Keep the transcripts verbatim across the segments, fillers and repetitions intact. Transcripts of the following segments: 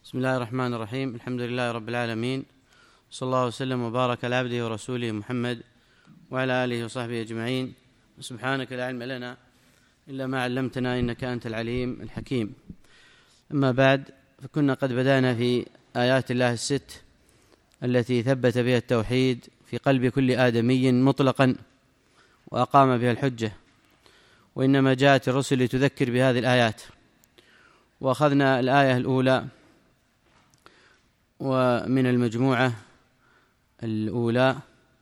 بسم الله الرحمن الرحيم. الحمد لله رب العالمين، صلى الله وسلم وبارك على عبده ورسوله محمد وعلى آله وصحبه أجمعين. سبحانك لا علم لنا إلا ما علمتنا إنك أنت العليم الحكيم. أما بعد، فكنا قد بدأنا في آيات الله الست التي ثبت بها التوحيد في قلب كل آدمي مطلقا وأقام بها الحجة، وإنما جاءت الرسل لتذكر بهذه الآيات. وأخذنا الآية الأولى ومن المجموعة الأولى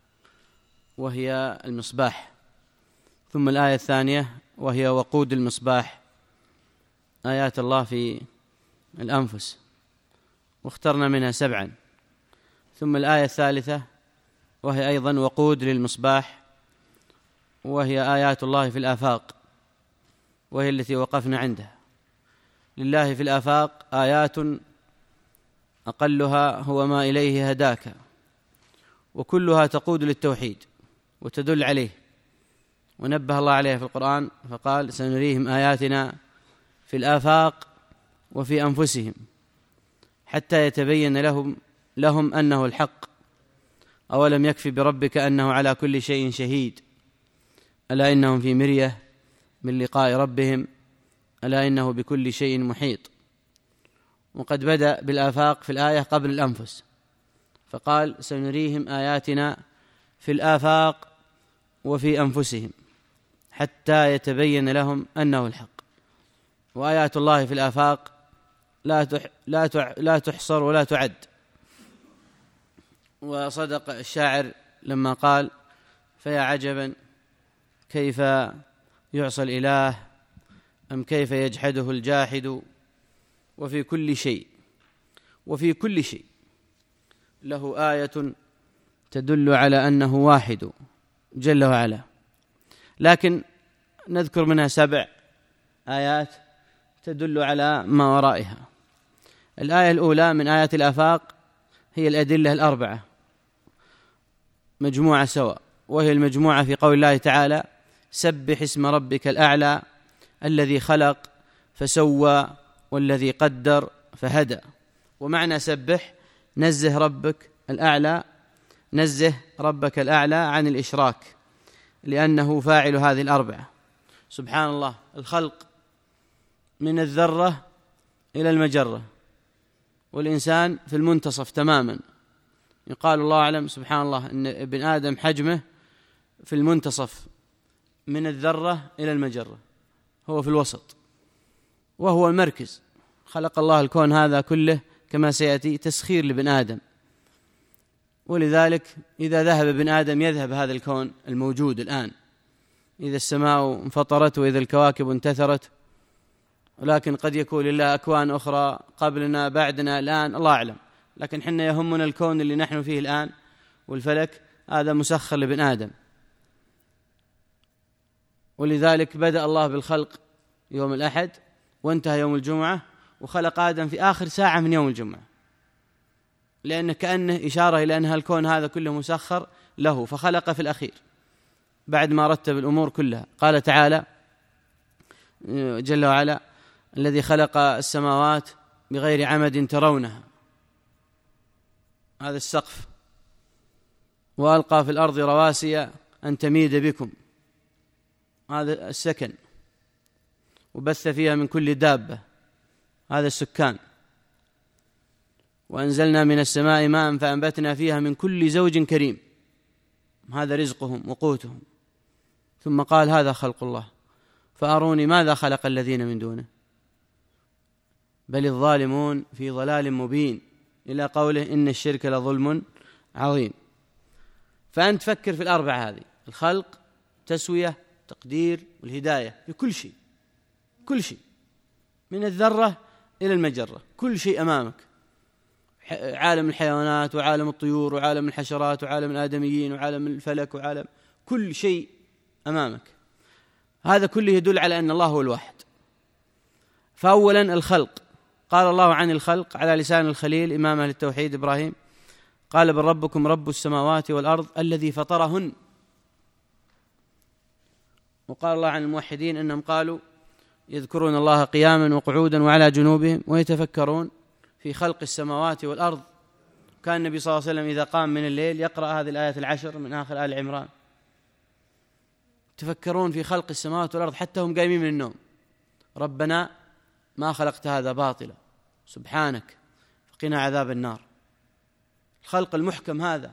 وهي المصباح، ثم الآية الثانية وهي وقود المصباح، آيات الله في الأنفس، واخترنا منها سبعا. ثم الآية الثالثة وهي أيضا وقود للمصباح، وهي آيات الله في الآفاق، وهي التي وقفنا عندها. لله في الآفاق آيات أقلها هو ما إليه هداك، وكلها تقود للتوحيد وتدل عليه، ونبه الله عليها في القرآن فقال: سنريهم آياتنا في الآفاق وفي أنفسهم حتى يتبين لهم لهم أنه الحق، أولم يكف بربك أنه على كل شيء شهيد، ألا إنهم في مرية من لقاء ربهم، ألا إنه بكل شيء محيط. وقد بدأ بالآفاق في الآية قبل الأنفس، فقال: سنريهم آياتنا في الآفاق وفي أنفسهم حتى يتبين لهم أنه الحق. وآيات الله في الآفاق لا تح لا تح لا تحصر ولا تعد. وصدق الشاعر لما قال: فيا عجبا كيف يعصى الإله، أم كيف يجحده الجاحد، وفي كل شيء وفي كل شيء له آية تدل على أنه واحد جل وعلا. لكن نذكر منها سبع آيات تدل على ما ورائها. الآية الأولى من آيات الآفاق هي الأدلة الأربعة مجموعة سواء، وهي المجموعة في قول الله تعالى: سبح اسم ربك الأعلى الذي خلق فسوى والذي قدر فهدى. ومعنى سبح نزه ربك الأعلى، نزه ربك الأعلى عن الإشراك، لأنه فاعل هذه الأربعة. سبحان الله، الخلق من الذرة إلى المجرة، والإنسان في المنتصف تماما. يقال الله أعلم سبحان الله أن ابن آدم حجمه في المنتصف من الذرة إلى المجرة، هو في الوسط وهو المركز. خلق الله الكون هذا كله كما سيأتي تسخير لابن آدم، ولذلك إذا ذهب ابن آدم يذهب هذا الكون الموجود الآن، إذا السماء انفطرت وإذا الكواكب انتثرت. ولكن قد يكون لله أكوان أخرى قبلنا بعدنا الآن، الله أعلم. لكن حنا يهمنا الكون اللي نحن فيه الآن، والفلك هذا مسخر لابن آدم. ولذلك بدأ الله بالخلق يوم الأحد وانتهى يوم الجمعة، وخلق آدم في آخر ساعة من يوم الجمعة، لأن كأنه إشارة إلى أن الكون هذا كله مسخر له، فخلق في الأخير بعد ما رتب الأمور كلها. قال تعالى جل وعلا: الذي خلق السماوات بغير عمد ترونها، هذا السقف، وألقى في الأرض رواسي أن تميد بكم، هذا السكن، وبث فيها من كل دابة، هذا السكان، وأنزلنا من السماء ماء فأنبتنا فيها من كل زوج كريم، هذا رزقهم وقوتهم. ثم قال: هذا خلق الله فأروني ماذا خلق الذين من دونه بل الظالمون في ضلال مبين، إلى قوله: إن الشرك لظلم عظيم. فأنت فكر في الأربعة هذه: الخلق، تسوية، تقدير، والهداية، بكل شيء، كل شيء من الذرة إلى المجرة، كل شيء أمامك، عالم الحيوانات وعالم الطيور وعالم الحشرات وعالم الآدميين وعالم الفلك وعالم كل شيء أمامك. هذا كله يدل على أن الله هو الواحد. فأولا الخلق، قال الله عن الخلق على لسان الخليل إمام أهل التوحيد إبراهيم، قال: بل ربكم رب السماوات والأرض الذي فطرهن. وقال الله عن الموحدين أنهم قالوا: يذكرون الله قياما وقعودا وعلى جنوبهم ويتفكرون في خلق السماوات والأرض. كان النبي صلى الله عليه وسلم إذا قام من الليل يقرأ هذه الآيات العشر من آخر آل عمران. تفكرون في خلق السماوات والأرض حتى هم قايمين من النوم: ربنا ما خلقت هذا باطلا سبحانك فقنا عذاب النار. الخلق المحكم هذا.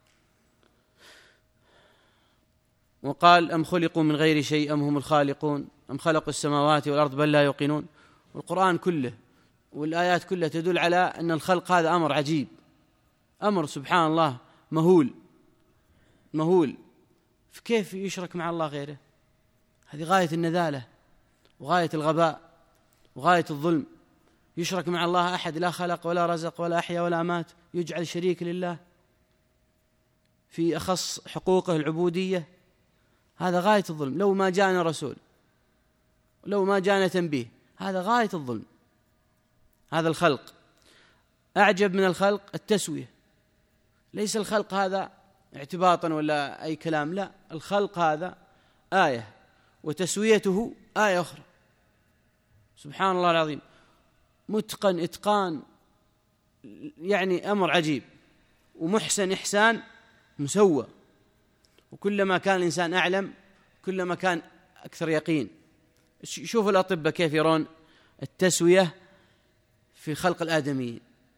وقال: أم خلقوا من غير شيء أم هم الخالقون أم خلقوا السماوات والأرض بل لا يوقنون. والقرآن كله والآيات كلها تدل على أن الخلق هذا أمر عجيب، أمر سبحان الله مهول مهول. فكيف يشرك مع الله غيره؟ هذه غاية النذالة وغاية الغباء وغاية الظلم. يشرك مع الله أحد لا خلق ولا رزق ولا أحيا ولا أمات، يجعل شريك لله في أخص حقوقه العبودية. هذا غاية الظلم. لو ما جاءنا رسول، لو ما جاءنا تنبيه، هذا غاية الظلم. هذا الخلق. أعجب من الخلق التسوية. ليس الخلق هذا اعتباطا ولا أي كلام، لا، الخلق هذا آية وتسويته آية أخرى. سبحان الله العظيم، متقن إتقان، يعني أمر عجيب، ومحسن إحسان مسوى. وكلما كان الإنسان أعلم كلما كان أكثر يقين. شوفوا الأطباء كيف يرون التسوية في خلق الآدميين.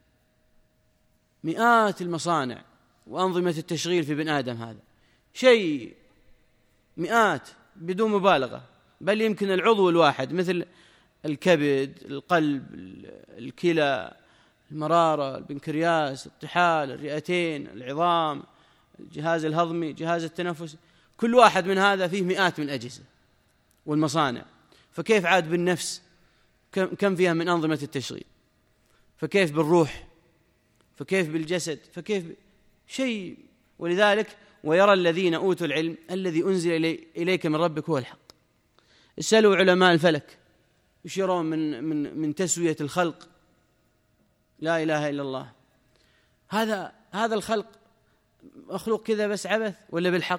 مئات المصانع وأنظمة التشغيل في بن آدم، هذا شيء مئات بدون مبالغة. بل يمكن العضو الواحد مثل الكبد، القلب، الكلى، المرارة، البنكرياس، الطحال، الرئتين، العظام، الجهاز الهضمي، جهاز التنفس، كل واحد من هذا فيه مئات من الأجهزة والمصانع. فكيف عاد بالنفس؟ كم فيها من أنظمة التشغيل؟ فكيف بالروح؟ فكيف بالجسد؟ فكيف ب... شيء. ولذلك ويرى الذين أوتوا العلم الذي أنزل إلي... إليك من ربك هو الحق. اسألوا علماء الفلك وش يرون من, من, من تسوية الخلق. لا إله إلا الله. هذا هذا الخلق مخلوق كذا بس عبث ولا بالحق؟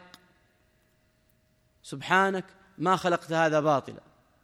سبحانك ما خلقت هذا باطلا.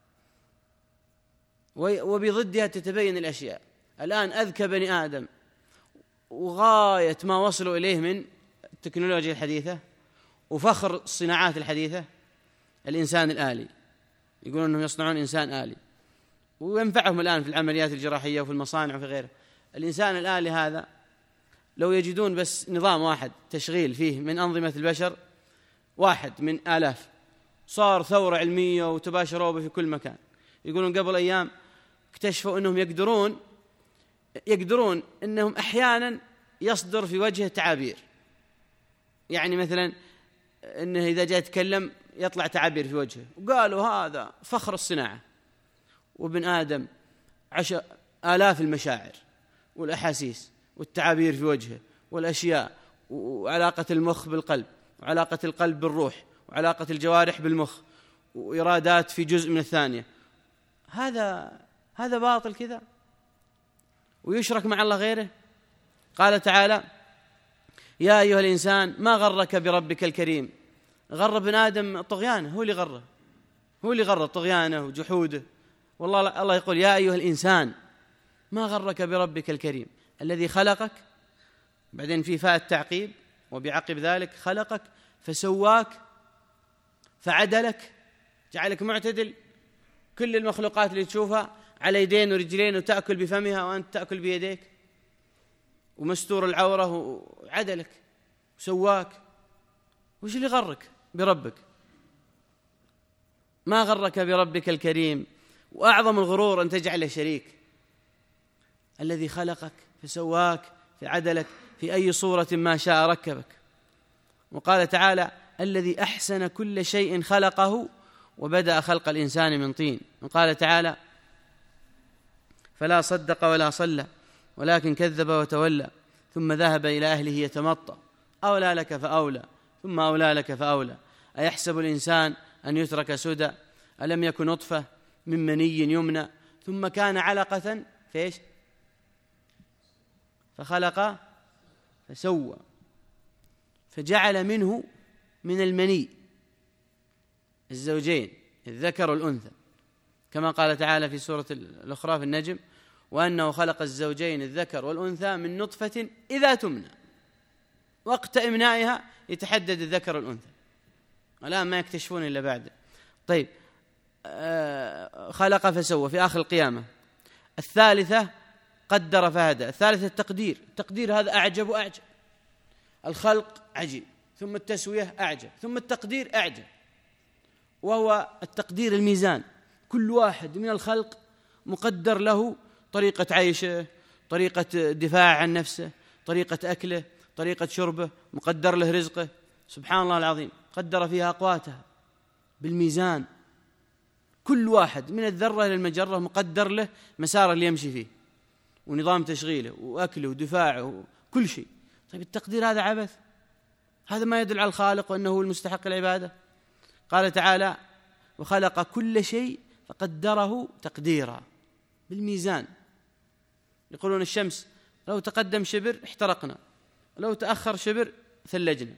وبضدها تتبين الأشياء. الآن أذكى بني آدم وغاية ما وصلوا إليه من التكنولوجيا الحديثة وفخر الصناعات الحديثة الإنسان الآلي. يقولون أنهم يصنعون إنسان آلي وينفعهم الآن في العمليات الجراحية وفي المصانع وفي غيره. الإنسان الآلي هذا لو يجدون بس نظام واحد تشغيل فيه من أنظمة البشر واحد من آلاف، صار ثورة علمية وتباشروا به في كل مكان. يقولون قبل أيام اكتشفوا أنهم يقدرون يقدرون أنهم أحيانا يصدر في وجهه تعابير. يعني مثلا أنه إذا جاء يتكلم يطلع تعابير في وجهه، وقالوا هذا فخر الصناعة. وابن آدم عشر آلاف المشاعر والأحاسيس والتعابير في وجهه والأشياء، وعلاقة المخ بالقلب، وعلاقة القلب بالروح، وعلاقة الجوارح بالمخ، وإرادات في جزء من الثانية. هذا هذا باطل كذا ويشرك مع الله غيره. قال تعالى: يا أيها الإنسان ما غرك بربك الكريم. غر ابن آدم طغيانه، هو اللي غره، هو اللي غر طغيانه وجحوده. والله الله يقول: يا أيها الإنسان ما غرك بربك الكريم الذي خلقك، بعدين في فاء التعقيب وبعقب ذلك خلقك فسواك فعدلك، جعلك معتدل. كل المخلوقات اللي تشوفها على يدين ورجلين وتأكل بفمها وأنت تأكل بيديك، ومستور العورة، وعدلك وسواك. وش اللي غرك بربك؟ ما غرك بربك الكريم. وأعظم الغرور أن تجعله شريك. الذي خلقك فسواك فعدلك في أي صورة ما شاء ركبك. وقال تعالى: الذي أحسن كل شيء خلقه وبدأ خلق الإنسان من طين. وقال تعالى: فلا صدق ولا صلى ولكن كذب وتولى ثم ذهب إلى أهله يتمطى أولى لك فأولى ثم أولى لك فأولى أيحسب الإنسان أن يترك سدى ألم يكن نطفة من مني يمنى ثم كان علقة فإيش فخلق فسوى فجعل منه من المني الزوجين الذكر والأنثى كما قال تعالى في سورة الأخرى في النجم: وأنه خلق الزوجين الذكر والأنثى من نطفة إذا تمنى، وقت إمنائها يتحدد الذكر والأنثى، الآن ما يكتشفون إلا بعد. طيب آه خلق فسوى في آخر القيامة. الثالثة قدر فهدى. الثالثة التقدير. التقدير هذا أعجب وأعجب. الخلق عجيب، ثم التسوية أعجب، ثم التقدير أعجب، وهو التقدير الميزان. كل واحد من الخلق مقدر له طريقة عيشه، طريقة دفاع عن نفسه، طريقة أكله، طريقة شربه، مقدر له رزقه. سبحان الله العظيم، قدر فيها أقواتها بالميزان. كل واحد من الذرة إلى المجرة مقدر له مسار اللي يمشي فيه، ونظام تشغيله وأكله ودفاعه وكل شيء. طيب التقدير هذا عبث؟ هذا ما يدل على الخالق وأنه هو المستحق العبادة. قال تعالى: وخلق كل شيء فقدره تقديرا، بالميزان. يقولون الشمس لو تقدم شبر احترقنا، لو تأخر شبر ثلجنا.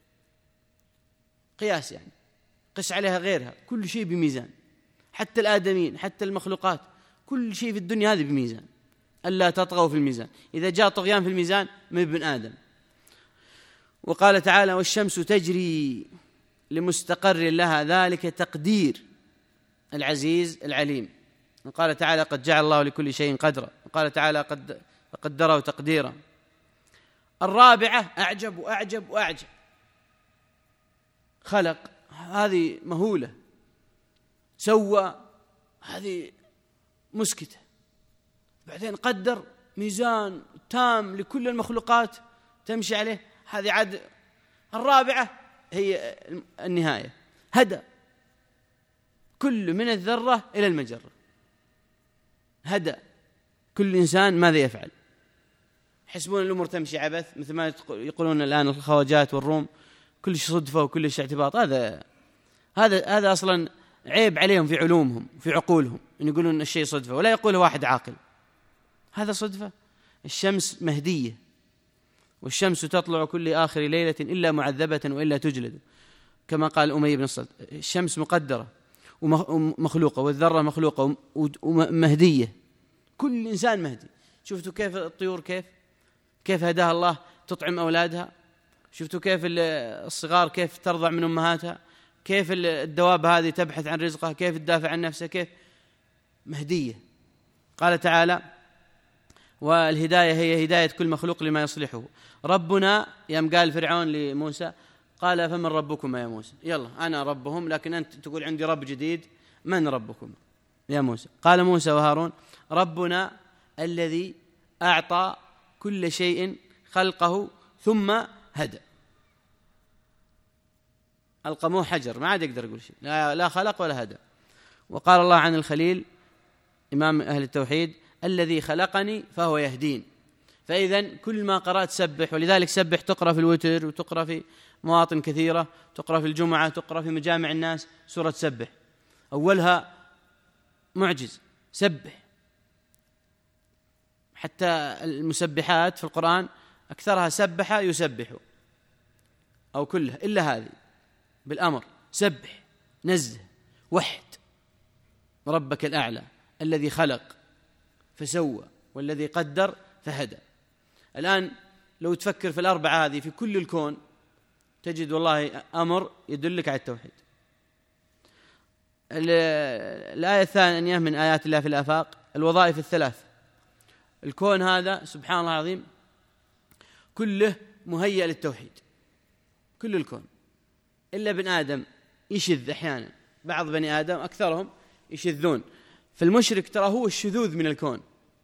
قياس يعني، قس عليها غيرها. كل شيء بميزان، حتى الآدمين، حتى المخلوقات، كل شيء في الدنيا هذه بميزان. ألا تطغوا في الميزان، إذا جاء طغيان في الميزان من ابن آدم. وقال تعالى: والشمس تجري لمستقر لها، ذلك تقدير العزيز العليم. وقال تعالى: قد جعل الله لكل شيء قدرا. وقال تعالى: قد قدره تقديرا. الرابعة أعجب وأعجب وأعجب. خلق، هذه مهولة. سوى، هذه مسكتة. بعدين قدر ميزان تام لكل المخلوقات تمشي عليه، هذه عد. الرابعة هي النهاية، هدى كل من الذرة إلى المجرة. هدى كل إنسان ماذا يفعل. يحسبون الأمور تمشي عبث، مثل ما يقولون الآن الخواجات والروم، كل شيء صدفة وكل شيء اعتباط. هذا هذا هذا أصلا عيب عليهم في علومهم، في عقولهم، إن يقولون الشيء صدفة، ولا يقوله واحد عاقل. هذا صدفة؟ الشمس مهدية، والشمس تطلع كل آخر ليلة إلا معذبة وإلا تجلد، كما قال أمي بن الصلت. الشمس مقدرة ومخلوقة، والذرة مخلوقة ومهدية. كل إنسان مهدي. شفتوا كيف الطيور كيف كيف هداها الله تطعم أولادها؟ شفتوا كيف الصغار كيف ترضع من أمهاتها؟ كيف الدواب هذه تبحث عن رزقها؟ كيف تدافع عن نفسها؟ كيف مهدية. قال تعالى: والهداية هي هداية كل مخلوق لما يصلحه. ربنا، يوم قال فرعون لموسى، قال: فمن ربكما يا موسى؟ يلا أنا ربهم، لكن أنت تقول عندي رب جديد. من ربكما يا موسى؟ قال موسى وهارون: ربنا الذي أعطى كل شيء خلقه ثم هدى. القموه حجر، ما عاد يقدر يقول شيء، لا, لا خلق ولا هدى. وقال الله عن الخليل إمام أهل التوحيد: الذي خلقني فهو يهدين. فإذن كل ما قرأت سبح، ولذلك سبح تقرأ في الوتر، وتقرأ في مواطن كثيرة، تقرأ في الجمعة، تقرأ في مجامع الناس. سورة سبح أولها معجز، سبح. حتى المسبحات في القرآن أكثرها سبح يسبح، أو كلها إلا هذه بالأمر: سبح، نزه، وحد ربك الأعلى الذي خلق فسوى والذي قدر فهدى. الآن لو تفكر في الأربعة هذه في كل الكون، تجد والله أمر يدلك على التوحيد. الآية الثانية من آيات الله في الآفاق: الوظائف الثلاث. الكون هذا سبحان الله العظيم كله مهيأ للتوحيد، كل الكون، إلا ابن آدم يشذ أحيانا. بعض بني آدم أكثرهم يشذون. فالمشرك ترى هو الشذوذ من الكون،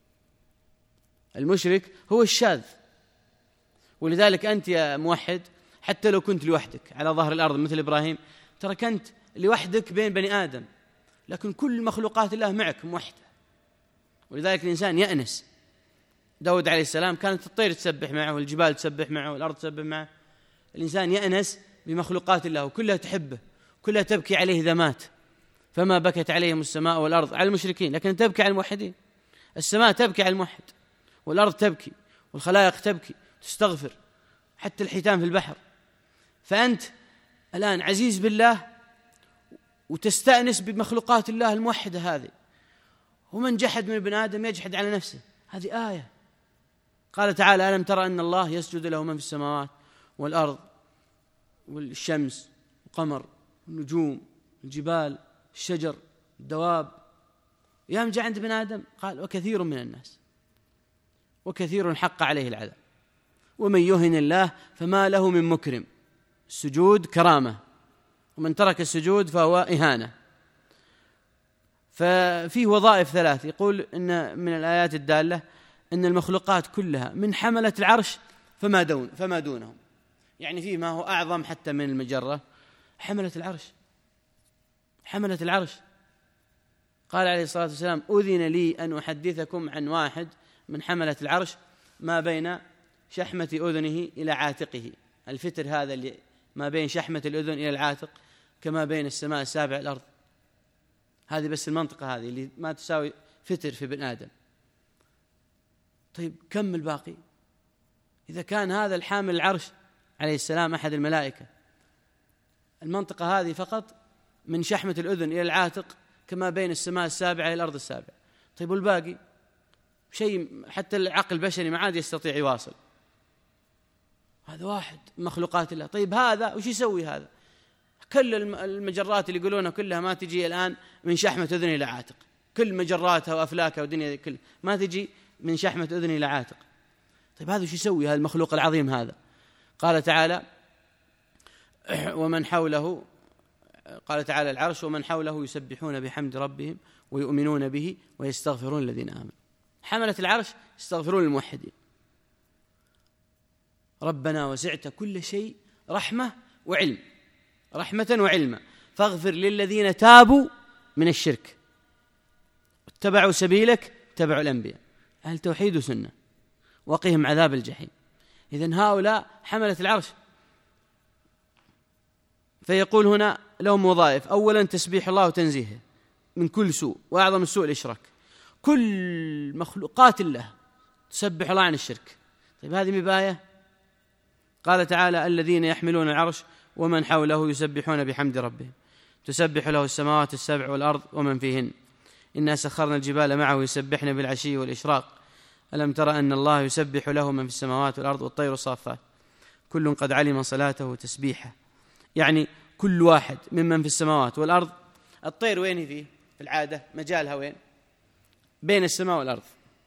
المشرك هو الشاذ. ولذلك أنت يا موحد حتى لو كنت لوحدك على ظهر الأرض مثل إبراهيم، ترى كنت لوحدك بين بني آدم، لكن كل مخلوقات الله معك موحدة. ولذلك الإنسان يأنس. داود عليه السلام كانت الطير تسبح معه، والجبال تسبح معه، والأرض تسبح معه. الإنسان يأنس بمخلوقات الله، وكلها تحبه، كلها تبكي عليه إذا مات. فما بكت عليهم السماء والأرض على المشركين، لكن تبكي على الموحدين. السماء تبكي على الموحد، والأرض تبكي، والخلائق تبكي تستغفر، حتى الحيتان في البحر. فأنت الآن عزيز بالله وتستأنس بمخلوقات الله الموحدة هذه، ومن جحد من ابن آدم يجحد على نفسه. هذه آية. قال تعالى: ألم ترى أن الله يسجد له من في السماوات والأرض والشمس والقمر والنجوم الجبال الشجر الدواب. يوم جاء عند ابن آدم قال: وكثير من الناس وكثير حق عليه العذاب ومن يهن الله فما له من مكرم. السجود كرامة، ومن ترك السجود فهو إهانة. ففيه وظائف ثلاث. يقول إن من الآيات الدالة أن المخلوقات كلها من حملة العرش فما دون فما دونهم، يعني فيه ما هو أعظم حتى من المجرة. حملة العرش حملة العرش قال عليه الصلاة والسلام: أذن لي أن أحدثكم عن واحد من حملة العرش ما بين شحمة أذنه إلى عاتقه. الفتر هذا اللي ما بين شحمة الأذن إلى العاتق كما بين السماء السابع الأرض. هذه بس المنطقة هذه اللي ما تساوي فتر في ابن آدم. طيب كم الباقي؟ إذا كان هذا الحامل العرش عليه السلام أحد الملائكة، المنطقة هذه فقط من شحمة الأذن إلى العاتق كما بين السماء السابعة إلى الأرض السابعة. طيب والباقي؟ شيء حتى العقل البشري ما عاد يستطيع يواصل. هذا واحد مخلوقات الله. طيب هذا وش يسوي هذا؟ كل المجرات اللي يقولونها كلها ما تجي الآن من شحمة أذن إلى عاتق، كل مجراتها وأفلاكها ودنيا كل ما تجي من شحمة أذن إلى عاتق. طيب هذا وش يسوي هذا المخلوق العظيم هذا؟ قال تعالى: ومن حوله قال تعالى: العرش ومن حوله يسبحون بحمد ربهم ويؤمنون به ويستغفرون الذين آمنوا. حملة العرش يستغفرون الموحدين. ربنا وسعت كل شيء رحمة وعلم رحمة وعلما فاغفر للذين تابوا من الشرك اتبعوا سبيلك اتبعوا الأنبياء أهل توحيد وسنة وقهم عذاب الجحيم. إذن هؤلاء حملة العرش. فيقول هنا لهم وظائف: أولا تسبيح الله وتنزيهه من كل سوء، وأعظم السوء الإشراك. كل مخلوقات الله تسبح الله عن الشرك. طيب هذه مباية. قال تعالى: الذين يحملون العرش ومن حوله يسبحون بحمد ربهم تسبح له السماوات السبع والأرض ومن فيهن إنا سخرنا الجبال معه يسبحن بالعشي والإشراق ألم ترى أن الله يسبح له من في السماوات والأرض والطير صافات كل قد علم صلاته وتسبيحه. يعني كل واحد ممن في السماوات والأرض. الطير وين فيه في العادة؟ مجالها وين؟ بين السماء والأرض،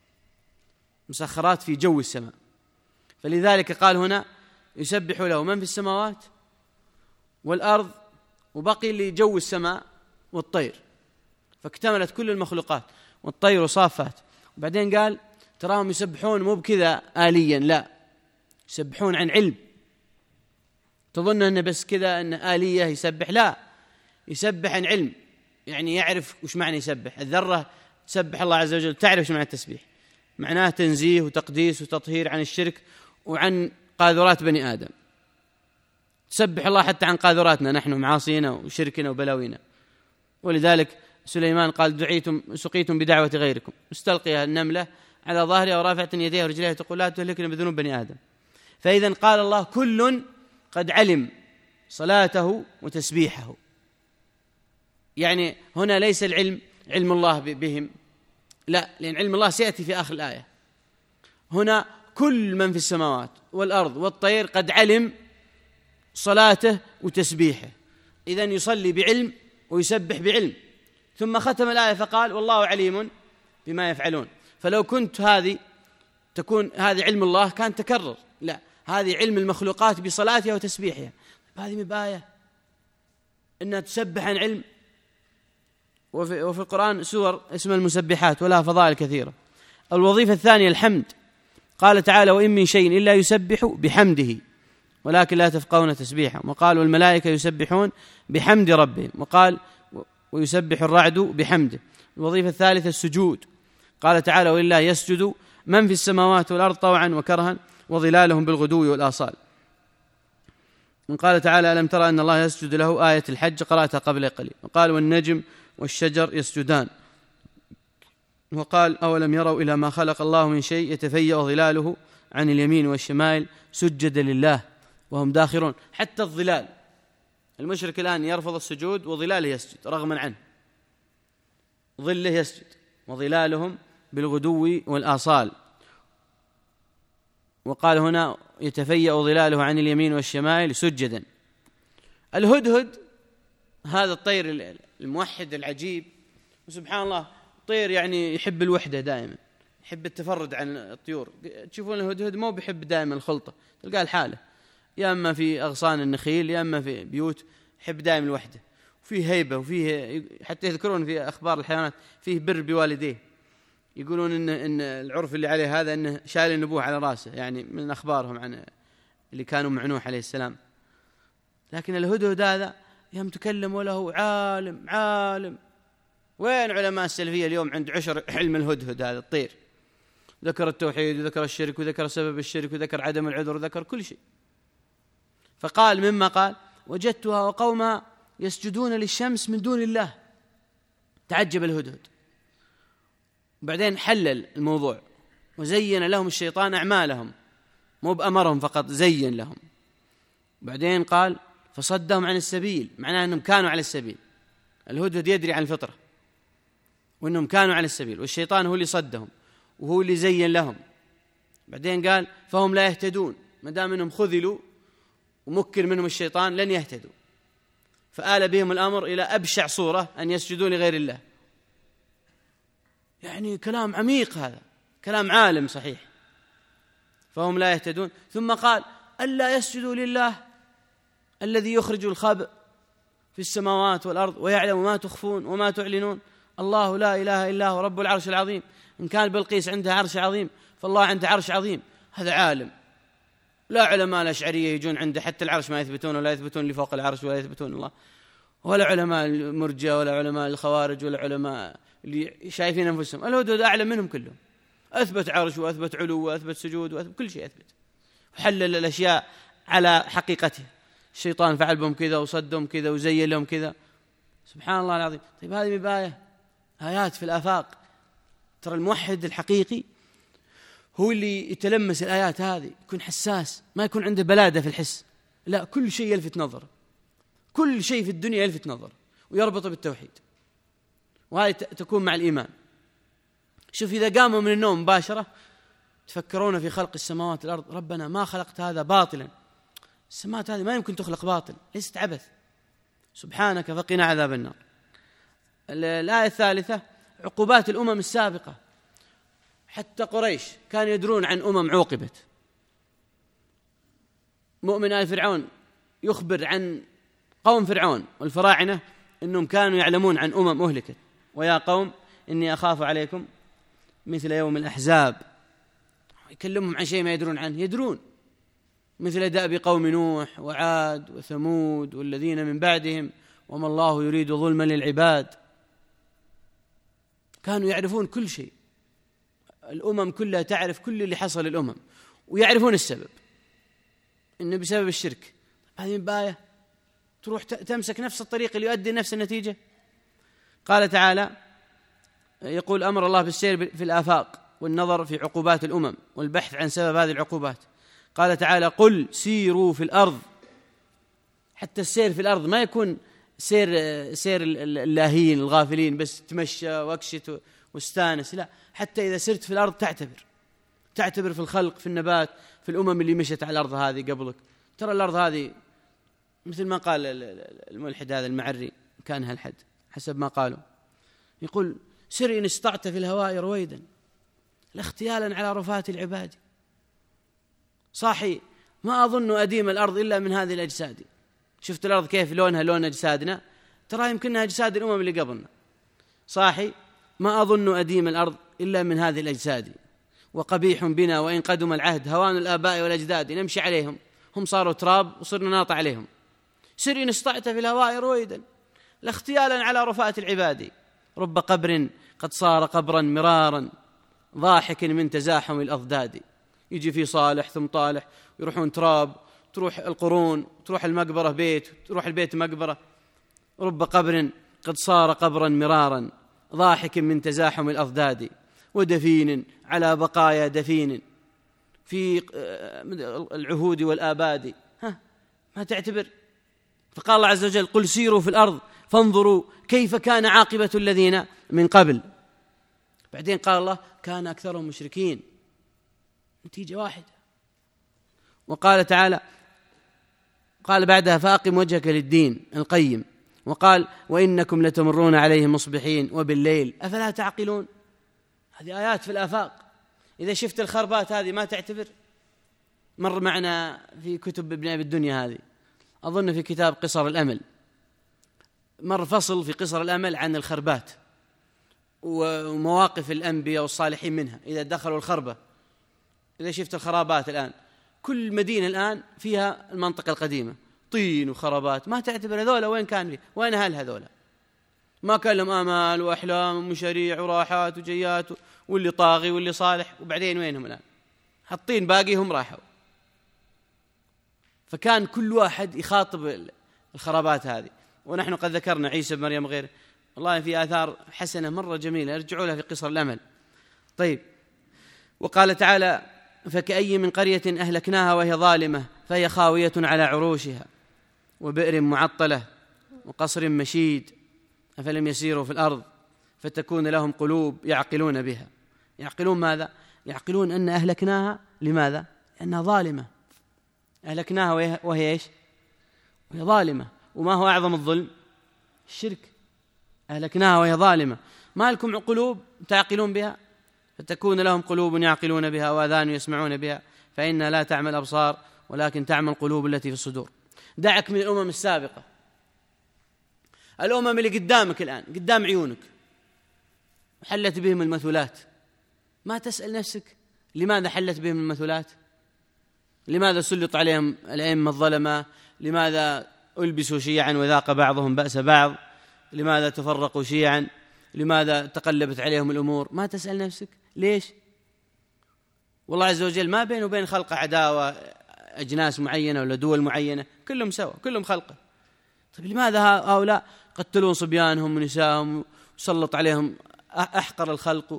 مسخرات في جو السماء. فلذلك قال هنا يسبح له من في السماوات والأرض، وبقي اللي جو السماء والطير، فاكتملت كل المخلوقات. والطير صافات. وبعدين قال تراهم يسبحون مو بكذا آليا، لا، يسبحون عن علم. تظن أنه بس كذا أن آلية يسبح، لا، يسبح عن علم، يعني يعرف وش معنى يسبح. الذرة تسبح الله عز وجل تعرف وش معنى التسبيح، معناه تنزيه وتقديس وتطهير عن الشرك وعن قاذورات بني آدم. تسبح الله حتى عن قاذوراتنا نحن معاصينا وشركنا وبلاوينا. ولذلك سليمان قال دعيتم سقيتم بدعوة غيركم، مستلقيها النملة على ظهرها ورافعة يديها ورجليها تقول لا تهلكنا بذنوب بني آدم. فإذا قال الله كل قد علم صلاته وتسبيحه. يعني هنا ليس العلم علم الله بهم، لا، لأن علم الله سيأتي في آخر الآية. هنا كل من في السماوات والأرض والطير قد علم صلاته وتسبيحه، إذن يصلي بعلم ويسبح بعلم. ثم ختم الآية فقال والله عليم بما يفعلون. فلو كنت هذه تكون هذه علم الله كان تكرر، لا، هذه علم المخلوقات بصلاتها وتسبيحها. هذه مباية إنها تسبح عن علم. وفي, وفي القرآن سور اسمها المسبحات ولها فضائل كثيرة. الوظيفة الثانية الحمد. قال تعالى وإن من شيء إلا يسبح بحمده ولكن لا تفقهون تسبيحهم. وقال والملائكة يسبحون بحمد ربهم. وقال ويسبح الرعد بحمده. الوظيفة الثالثة السجود. قال تعالى ولله يسجد من في السماوات والأرض طوعا وكرها وظلالهم بالغدو والآصال. قال تعالى ألم ترى أن الله يسجد له آية الحج قرأتها قبل قليل. وقال والنجم والشجر يسجدان. وقال أولم يروا إلى ما خلق الله من شيء يتفيأ ظلاله عن اليمين والشمال سجد لله وهم داخرون. حتى الظلال، المشرك الآن يرفض السجود وظلاله يسجد رغما عنه، ظله يسجد. وظلالهم بالغدو والآصال. وقال هنا يتفيأ ظلاله عن اليمين والشمائل سجدا. الهدهد هذا الطير الموحد العجيب، وسبحان الله طير يعني يحب الوحدة دائما، يحب التفرد عن الطيور. تشوفون الهدهد مو بيحب دائما الخلطة، تلقاه الحالة، يا أما في أغصان النخيل يا أما في بيوت، يحب دائما الوحدة، وفيه هيبة، وفيه حتى يذكرون في أخبار الحيوانات فيه بر بوالديه. يقولون إن إن العرف اللي عليه هذا إنه شال النبوة على رأسه، يعني من أخبارهم عن اللي كانوا مع نوح عليه السلام. لكن الهدهد هذا يوم تكلم وله عالم عالم. وين علماء السلفية اليوم عند عشر علم الهدهد هذا الطير؟ ذكر التوحيد وذكر الشرك وذكر سبب الشرك وذكر عدم العذر وذكر كل شيء. فقال مما قال: وجدتها وقومها يسجدون للشمس من دون الله. تعجب الهدهد، وبعدين حلل الموضوع وزين لهم الشيطان أعمالهم، مو بأمرهم فقط، زين لهم. بعدين قال: فصدهم عن السبيل، معناه أنهم كانوا على السبيل. الهدهد يدري عن الفطرة وأنهم كانوا على السبيل، والشيطان هو اللي صدهم وهو اللي زين لهم. بعدين قال: فهم لا يهتدون، ما دام أنهم خذلوا ومكر منهم الشيطان لن يهتدوا. فآل بهم الأمر إلى أبشع صورة، أن يسجدوا لغير الله. يعني كلام عميق هذا، كلام عالم صحيح. فهم لا يهتدون. ثم قال: ألا يسجدوا لله الذي يخرج الخبء في السماوات والأرض ويعلم ما تخفون وما تعلنون. الله لا إله إلا هو رب العرش العظيم. إن كان بلقيس عندها عرش عظيم فالله عنده عرش عظيم. هذا عالم. لا علماء الأشعرية يجون عنده حتى العرش ما يثبتون، ولا يثبتون اللي فوق العرش ولا يثبتون الله، ولا علماء المرجئة ولا علماء الخوارج ولا علماء اللي شايفين أنفسهم. الهدهد أعلم منهم كلهم، أثبت عرش وأثبت علو وأثبت سجود وأثبت كل شيء، أثبت وحلل الأشياء على حقيقتها. الشيطان فعل بهم كذا وصدهم كذا وزين لهم كذا. سبحان الله العظيم. طيب هذه مباية آيات في الآفاق. ترى الموحد الحقيقي هو اللي يتلمس الآيات هذه، يكون حساس، ما يكون عنده بلادة في الحس، لا، كل شيء يلفت نظر، كل شيء في الدنيا يلفت نظر ويربط بالتوحيد. وهذه تكون مع الإيمان. شوف، إذا قاموا من النوم مباشرة تفكرون في خلق السماوات والأرض، ربنا ما خلقت هذا باطلا، السماوات هذه ما يمكن تخلق باطل، ليست عبث، سبحانك فقنا عذاب النار. الآية الثالثة: عقوبات الأمم السابقة. حتى قريش كانوا يدرون عن أمم عوقبت. مؤمن آل فرعون يخبر عن قوم فرعون والفراعنة أنهم كانوا يعلمون عن أمم أهلكت. ويا قوم إني أخاف عليكم مثل يوم الأحزاب. يكلمهم عن شيء ما يدرون عنه، يدرون، مثل دأب قوم نوح وعاد وثمود والذين من بعدهم وما الله يريد ظلما للعباد. كانوا يعرفون كل شيء، الأمم كلها تعرف كل اللي حصل للأمم، ويعرفون السبب، إنه بسبب الشرك. هذه مباية تروح تمسك نفس الطريق اللي يؤدي نفس النتيجة. قال تعالى: يقول أمر الله بالسير في الآفاق والنظر في عقوبات الأمم والبحث عن سبب هذه العقوبات. قال تعالى: قل سيروا في الأرض. حتى السير في الأرض ما يكون سير سير اللاهين الغافلين، بس تمشى واكشت واستانس، لا، حتى إذا سرت في الأرض تعتبر تعتبر في الخلق، في النبات، في الأمم اللي مشت على الأرض هذه قبلك. ترى الأرض هذه مثل ما قال الملحد هذا المعري، كان هالحد حسب ما قالوا، يقول: سر إن استطعت في الهواء رويدا لا اختيالا على رفات العباد. صاحي ما أظن أديم الأرض إلا من هذه الأجساد. شفت الأرض كيف لونها لون أجسادنا، ترى يمكنها أجساد الأمم اللي قبلنا. صاحي ما أظن أديم الأرض إلا من هذه الأجساد، وقبيح بنا وإن قدم العهد هوان الآباء والأجداد. نمشي عليهم، هم صاروا تراب وصرنا ناطع عليهم. سر إن استطعت في الهواء رويدا لا اختيالا على رفات العباد. رب قبر قد صار قبرا مرارا ضاحك من تزاحم الأضداد. يجي في صالح ثم طالح، يروحون تراب، تروح القرون، تروح المقبرة بيت، تروح البيت مقبرة. رب قبر قد صار قبرا مرارا ضاحك من تزاحم الأضداد. ودفين على بقايا دفين في العهود والآباد. ها ما تعتبر. فقال الله عز وجل: قل سيروا في الأرض فانظروا كيف كان عاقبة الذين من قبل. بعدين قال الله كان أكثرهم مشركين، نتيجة واحدة. وقال تعالى قال بعدها فأقم وجهك للدين القيم، وقال وإنكم لتمرون عليهم مصبحين وبالليل أفلا تعقلون. هذه آيات في الآفاق. إذا شفت الخربات هذه ما تعتبر؟ مر معنا في كتب ابن أبي الدنيا هذه، أظن في كتاب قصر الأمل، مر فصل في قصر الأمل عن الخربات ومواقف الأنبياء والصالحين منها إذا دخلوا الخربة. إذا شفت الخرابات الآن، كل مدينة الآن فيها المنطقة القديمة طين وخرابات، ما تعتبر هذولا وين كان فيه؟ وين أهل هذولا؟ ما كان لهم آمال وأحلام ومشاريع وراحات وجيات، واللي طاغي واللي صالح، وبعدين وينهم الآن؟ الطين باقي، هم راحوا. فكان كل واحد يخاطب الخرابات هذه. ونحن قد ذكرنا عيسى بن مريم وغيره، والله في آثار حسنة مرة جميلة، ارجعوا لها في قصر الأمل. طيب، وقال تعالى فكأي من قرية أهلكناها وهي ظالمة فهي خاوية على عروشها وبئر معطلة وقصر مشيد أفلم يسيروا في الأرض فتكون لهم قلوب يعقلون بها. يعقلون ماذا؟ يعقلون أن أهلكناها لماذا؟ لأنها ظالمة. أهلكناها وهي إيش؟ وهي ظالمة. وما هو أعظم الظلم؟ الشرك. أهلكناها وهي ظالمة. ما لكم قلوب تعقلون بها؟ فتكون لهم قلوب يعقلون بها وآذان يسمعون بها فإنها لا تعمى الأبصار ولكن تعمى القلوب التي في الصدور. دعك من الأمم السابقة، الأمم اللي قدامك الآن قدام عيونك حلت بهم المثلات، ما تسأل نفسك لماذا حلت بهم المثلات؟ لماذا سلط عليهم الأئمة الظلمة؟ لماذا ألبسوا شيعا وذاق بعضهم بأس بعض؟ لماذا تفرقوا شيعا؟ لماذا تقلبت عليهم الأمور؟ ما تسأل نفسك ليش؟ والله عز وجل ما بينه وبين خلقه عداوة أجناس معينة ولا دول معينة، كلهم سوا، كلهم خلقه. طيب لماذا هؤلاء قتلون صبيانهم ونساءهم وسلط عليهم أحقر الخلق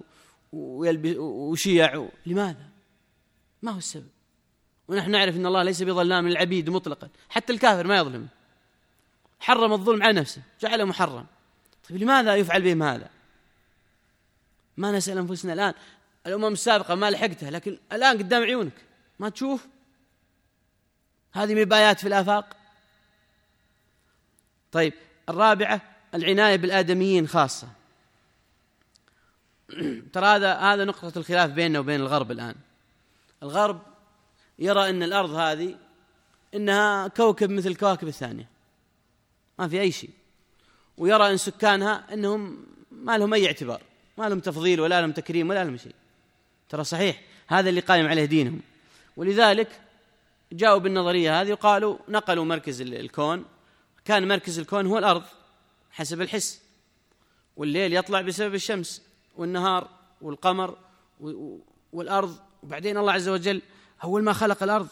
وشيع؟ لماذا؟ ما هو السبب؟ ونحن نعرف أن الله ليس بظلام للعبيد مطلقا، حتى الكافر ما يظلم، حرم الظلم على نفسه جعله محرم. طيب لماذا يفعل بهم هذا؟ ما نسأل أنفسنا الآن. الأمم السابقة ما لحقتها، لكن الآن قدام عيونك ما تشوف؟ هذه مبايات في الآفاق. طيب، الرابعة العناية بالآدميين خاصة. ترى هذا هذا نقطة الخلاف بيننا وبين الغرب الآن. الغرب يرى أن الأرض هذه إنها كوكب مثل الكواكب الثانية، ما في أي شيء، ويرى أن سكانها أنهم ما لهم أي اعتبار، ما لهم تفضيل ولا لهم تكريم ولا لهم شيء. ترى صحيح هذا اللي قائم عليه دينهم. ولذلك جاءوا بالنظرية هذه وقالوا نقلوا مركز الكون، كان مركز الكون هو الأرض حسب الحس، والليل يطلع بسبب الشمس والنهار والقمر والأرض. وبعدين الله عز وجل أول ما خلق الأرض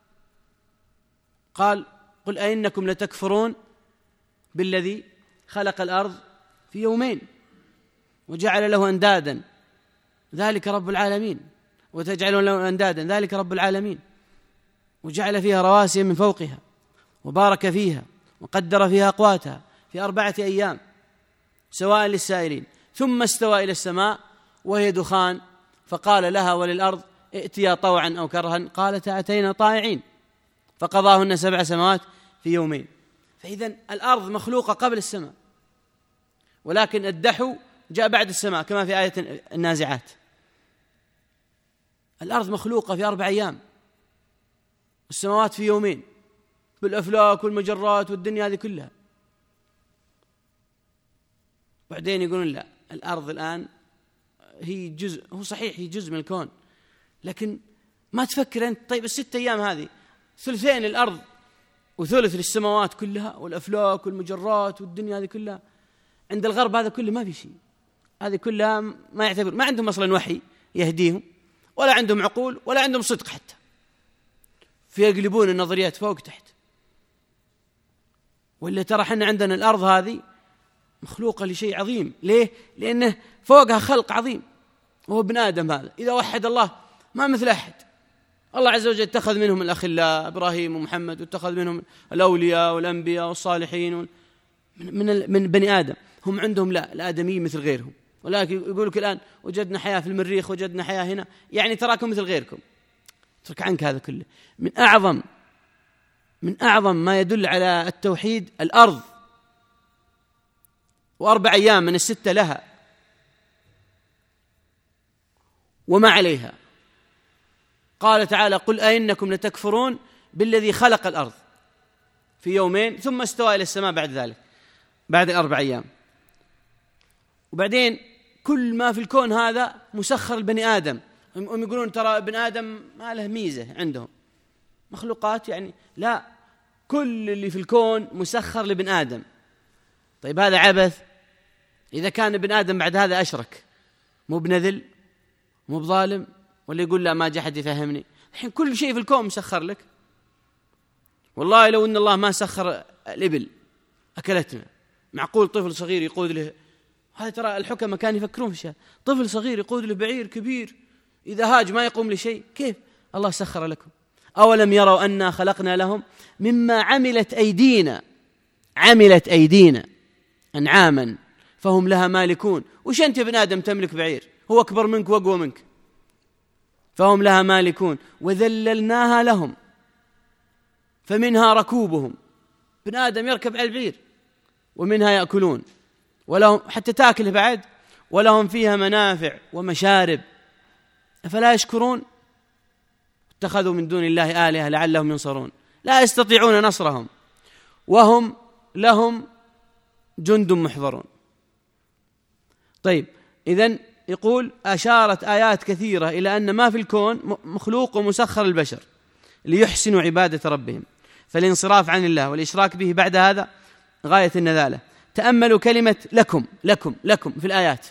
قال قل أئنكم لتكفرون بالذي خلق الأرض في يومين وجعل له أندادا ذلك رب العالمين، وتجعلون له أندادا ذلك رب العالمين، وجعل فيها رواسي من فوقها وبارك فيها وقدر فيها أقواتها في أربعة أيام سواء للسائلين، ثم استوى إلى السماء وهي دخان فقال لها وللأرض ائتيا طوعا أو كرها قالتا أتينا طائعين فقضاهن سبع سماوات في يومين. فإذن الأرض مخلوقة قبل السماء، ولكن الدحو جاء بعد السماء كما في آية النازعات. الأرض مخلوقة في أربع أيام والسماوات في يومين بالأفلاك والمجرات والدنيا هذه كلها. بعدين يقولون لا، الأرض الآن هي جزء، هو صحيح هي جزء من الكون، لكن ما تفكر أنت طيب الست أيام هذه ثلثين للأرض وثلث للسماوات كلها والأفلاك والمجرات والدنيا هذه كلها. عند الغرب هذا كله ما في شيء، هذه كلها ما يعتبر، ما عندهم أصلا وحي يهديهم ولا عندهم عقول ولا عندهم صدق حتى، فيقلبون النظريات فوق تحت. ولا ترى حنا عندنا الأرض هذه مخلوقة لشيء عظيم. ليه؟ لأنه فوقها خلق عظيم وهو ابن آدم. هذا إذا وحد الله ما مثل أحد. الله عز وجل اتخذ منهم الأخلاء إبراهيم ومحمد، واتخذ منهم الأولياء والأنبياء والصالحين من من بني آدم. هم عندهم لا، الآدميين مثل غيرهم، ولكن يقول لك الآن وجدنا حياة في المريخ، وجدنا حياة هنا، يعني تراكم مثل غيركم. اترك عنك هذا كله. من أعظم من أعظم ما يدل على التوحيد الأرض، وأربع أيام من الستة لها وما عليها. قال تعالى: قل أئنكم لتكفرون بالذي خلق الأرض في يومين ثم استوى إلى السماء بعد ذلك، بعد أربع أيام. وبعدين كل ما في الكون هذا مسخر لبني آدم. هم يقولون ترى ابن آدم ما له ميزة عندهم، مخلوقات يعني، لا، كل اللي في الكون مسخر لابن آدم. طيب هذا عبث. إذا كان ابن آدم بعد هذا أشرك، مو بنذل، مو بظالم، ولا يقول لا ما جاء حد يفهمني. الحين كل شيء في الكون مسخر لك. والله لو أن الله ما سخر الإبل أكلتنا، معقول طفل صغير يقود له؟ هذا ترى الحكماء كانوا يفكرون في شيء. طفل صغير يقود له بعير كبير، إذا هاج ما يقوم لشيء. كيف الله سخر لكم؟ أولم يروا أنا خلقنا لهم مما عملت أيدينا عملت أيدينا أنعاما فهم لها مالكون. وش أنت يا ابن آدم تملك بعير هو أكبر منك وأقوى منك؟ فهم لها مالكون وذللناها لهم فمنها ركوبهم. ابن آدم يركب على البعير ومنها يأكلون، ولهم حتى تأكله بعد، ولهم فيها منافع ومشارب أفلا يشكرون؟ اتخذوا من دون الله آلهة لعلهم ينصرون، لا يستطيعون نصرهم وهم لهم جند محضرون. طيب إذن يقول أشارت آيات كثيرة إلى أن ما في الكون مخلوق ومسخر البشر ليحسنوا عبادة ربهم، فالانصراف عن الله والإشراك به بعد هذا غاية النذالة. تأملوا كلمة لكم لكم لكم في الآيات.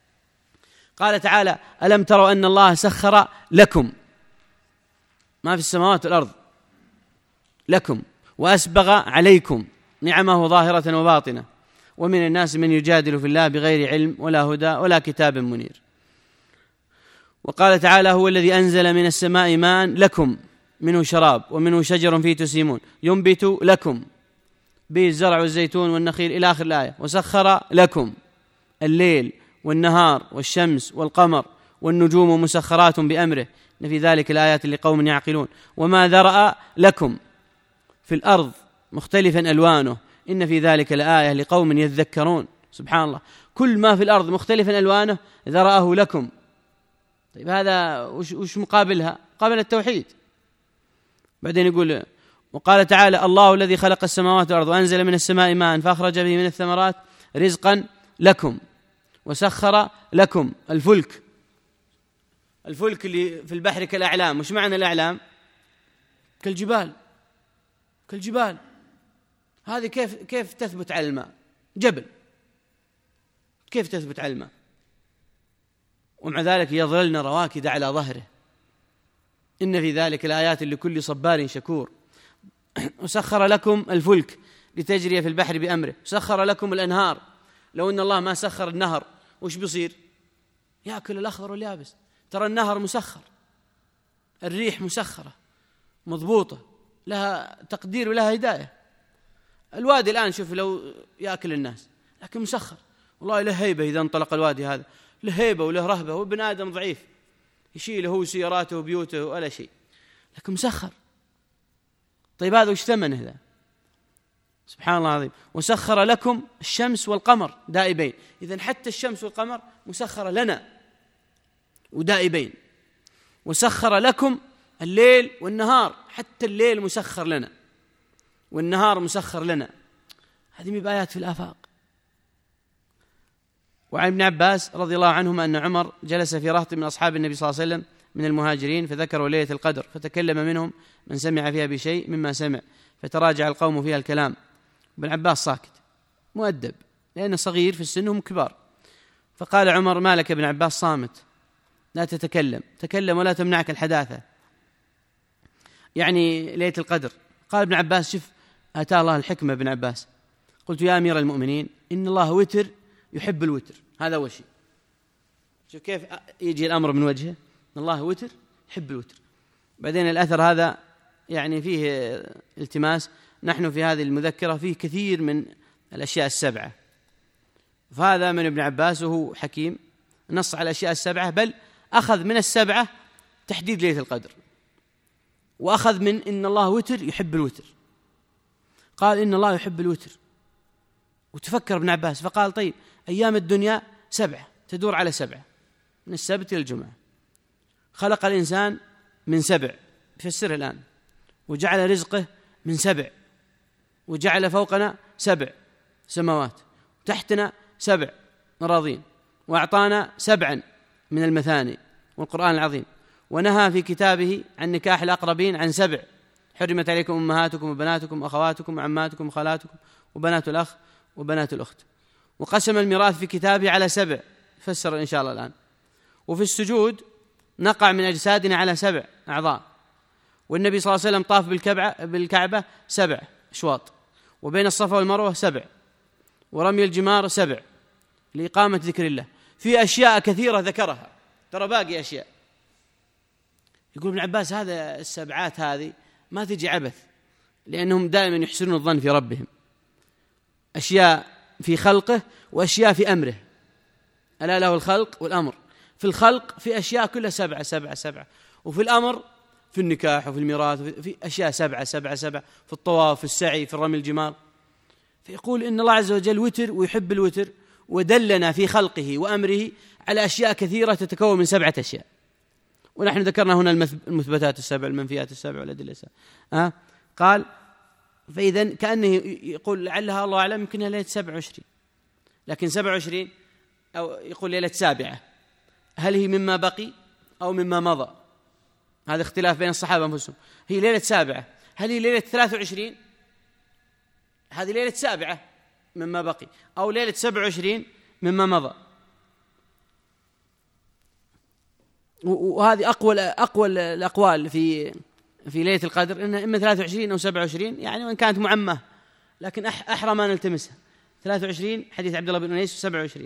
قال تعالى: ألم تروا أن الله سخر لكم ما في السماوات والأرض لكم وأسبغ عليكم نعمه ظاهرة وباطنة ومن الناس من يجادل في الله بغير علم ولا هدى ولا كتاب منير. وقال تعالى: هو الذي أنزل من السماء ماء لكم منه شراب ومنه شجر فيه تسيمون ينبت لكم به الزرع والزيتون والنخيل إلى آخر الآية. وسخر لكم الليل والنهار والشمس والقمر والنجوم مسخرات بأمره إن في ذلك الآيات لقوم يعقلون. وما ذرأ لكم في الأرض مختلفا ألوانه إن في ذلك الآية لقوم يذكرون. سبحان الله، كل ما في الأرض مختلفا ألوانه ذرأه لكم. طيب هذا وش, وش مقابلها؟ قابل التوحيد. بعدين يقول: وقال تعالى: الله الذي خلق السماوات والأرض وأنزل من السماء ماء فأخرج به من الثمرات رزقا لكم وسخر لكم الفلك. الفلك اللي في البحر كالأعلام. وش معنى الأعلام؟ كالجبال كالجبال هذه كيف كيف تثبت على الماء؟ جبل كيف تثبت على الماء؟ ومع ذلك يظللن رواكد على ظهره إن في ذلك الآيات لكل صبار شكور. وسخر لكم الفلك لتجري في البحر بأمره وسخر لكم الأنهار. لو أن الله ما سخر النهر وش بيصير؟ يأكل الأخضر واليابس. ترى النهر مسخر، الريح مسخرة مضبوطة، لها تقدير ولها هداية. الوادي الآن شوف لو يأكل الناس، لكن مسخر. والله له هيبة إذا انطلق الوادي هذا، له هيبة وله رهبة، وابن آدم ضعيف يشيله هو سياراته وبيوته ولا شيء، لكن مسخر. طيب هذا وش ثمنه ذا؟ سبحان الله العظيم. وسخر لكم الشمس والقمر دائبين. إذن حتى الشمس والقمر مسخر لنا ودائبين. وسخر لكم الليل والنهار، حتى الليل مسخر لنا والنهار مسخر لنا. هذه مبايات في الآفاق. وعن ابن عباس رضي الله عنهما أن عمر جلس في رهط من أصحاب النبي صلى الله عليه وسلم من المهاجرين فذكروا ليلة القدر، فتكلم منهم من سمع فيها بشيء مما سمع، فتراجع القوم فيها الكلام. ابن عباس ساكت مؤدب لأنه صغير في السن وهم كبار. فقال عمر: ما لك ابن عباس صامت؟ لا تتكلم، تكلم ولا تمنعك الحداثة. يعني ليلة القدر. قال ابن عباس: شوف أتى الله الحكمة. ابن عباس: قلت يا أمير المؤمنين إن الله وتر يحب الوتر. هذا أول شيء. شوف كيف يجي الأمر من وجهه، إن الله وتر يحب الوتر. بعدين الأثر هذا يعني فيه التماس. نحن في هذه المذكرة فيه كثير من الأشياء السبعة، فهذا من ابن عباس وهو حكيم، نص على الأشياء السبعة، بل أخذ من السبعة تحديد ليلة القدر، وأخذ من إن الله وتر يحب الوتر، قال إن الله يحب الوتر. وتفكر ابن عباس فقال طيب أيام الدنيا سبعة تدور على سبعة من السبت إلى الجمعة، خلق الإنسان من سبع يفسره الآن، وجعل رزقه من سبع، وجعل فوقنا سبع سماوات، تحتنا سبع أراضين، وأعطانا سبعا من المثاني والقرآن العظيم، ونهى في كتابه عن نكاح الأقربين عن سبع، حرمت عليكم أمهاتكم وبناتكم وأخواتكم وعماتكم وخالاتكم وبنات الأخ وبنات الأخت، وقسم الميراث في كتابه على سبع، فسر إن شاء الله الآن. وفي السجود نقع من أجسادنا على سبع أعضاء، والنبي صلى الله عليه وسلم طاف بالكعبة سبع أشواط، وبين الصفا والمروة سبع، ورمي الجمار سبع لإقامة ذكر الله. في أشياء كثيرة ذكرها، ترى باقي أشياء. يقول ابن عباس هذا السبعات هذه ما تجي عبث، لأنهم دائما يحسنون الظن في ربهم، أشياء في خلقه وأشياء في أمره، ألا له الخلق والأمر. في الخلق في أشياء كلها سبعة سبعة سبعة، وفي الأمر في النكاح وفي الميراث في أشياء سبعة سبعة سبعة، في الطواف في السعي في الرمي الجمار. فيقول إن الله عز وجل وتر ويحب الوتر، ودلنا في خلقه وأمره على أشياء كثيرة تتكون من سبعة أشياء، ونحن ذكرنا هنا المثبتات السبع المنفيات السبع والأدلة السبع. أه؟ قال فإذا كأنه يقول لعلها الله أعلم يمكنها ليلة سبع وعشرين، لكن سبع وعشرين أو يقول ليلة سابعة، هل هي مما بقي أو مما مضى؟ هذا اختلاف بين الصحابة أنفسهم. هي ليلة سابعة، هل هي ليلة ثلاث وعشرين؟ هذه ليلة سابعة مما بقي، أو ليلة سبع وعشرين مما مضى. وهذه أقوى أقوى الأقوال في في ليلة القدر، إنها إما ثلاث وعشرين أو سبع وعشرين، يعني وإن كانت معمة لكن أحرى ما نلتمسها. ثلاث وعشرين حديث عبد الله بن أنيس، وسبع وعشرين.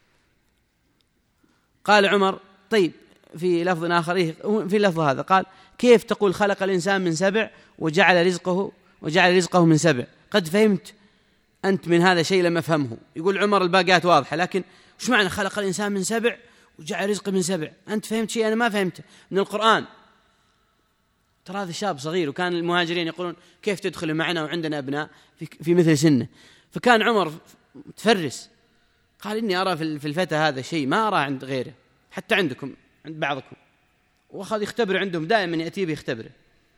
قال عمر طيب في لفظ آخر في اللفظ هذا قال كيف تقول خلق الإنسان من سبع وجعل رزقه وجعل رزقه من سبع؟ قد فهمت أنت من هذا شيء لم أفهمه. يقول عمر الباقيات واضحة، لكن وش معنى خلق الإنسان من سبع وجعل رزقه من سبع؟ أنت فهمت شيء أنا ما فهمته من القرآن. ترى هذا شاب صغير، وكان المهاجرين يقولون كيف تدخل معنا وعندنا أبناء في مثل سنه، فكان عمر تفرس قال إني أرى في الفتى هذا شيء ما أرى عند غيره، حتى عندكم عند بعضكم، وأخذ يختبر عندهم، دائما يأتي بيختبره.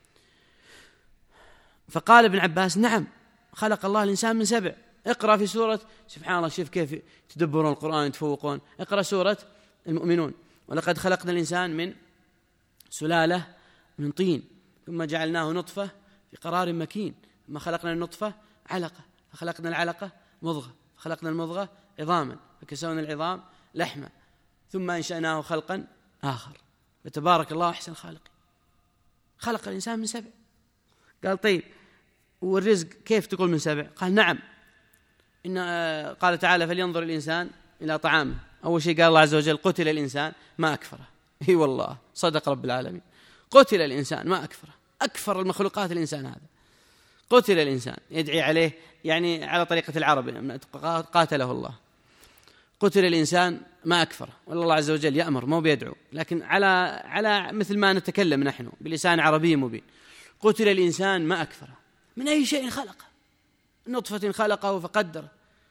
فقال ابن عباس نعم خلق الله الإنسان من سبع. اقرأ في سورة سبحان الله، شوف كيف تدبرون القرآن يتفوقون. اقرأ سورة المؤمنون، ولقد خلقنا الإنسان من سلالة من طين ثم جعلناه نطفة في قرار مكين ثم خلقنا النطفة علقة فخلقنا العلقة مضغة فخلقنا المضغة عظاما فكسونا العظام لحما ثم أنشأناه خلقا آخر فتبارك الله أحسن الخالقين. خلق الإنسان من سبع. قال طيب والرزق كيف تقول من سبع؟ قال نعم إن قال تعالى فلينظر الإنسان إلى طعامه. أول شيء قال الله عز وجل قتل الإنسان ما أكفره. اي والله صدق رب العالمين، قتل الإنسان ما أكفره، أكفر المخلوقات الإنسان هذا. قتل الإنسان يدعي عليه يعني على طريقة العرب قاتله الله. قتل الإنسان ما أكفره، والله عز وجل يأمر مو بيدعو، لكن على على مثل ما نتكلم نحن بلسان عربي مبين. قتل الإنسان ما أكفره من أي شيء خلقه، نطفة خلقه فقدره،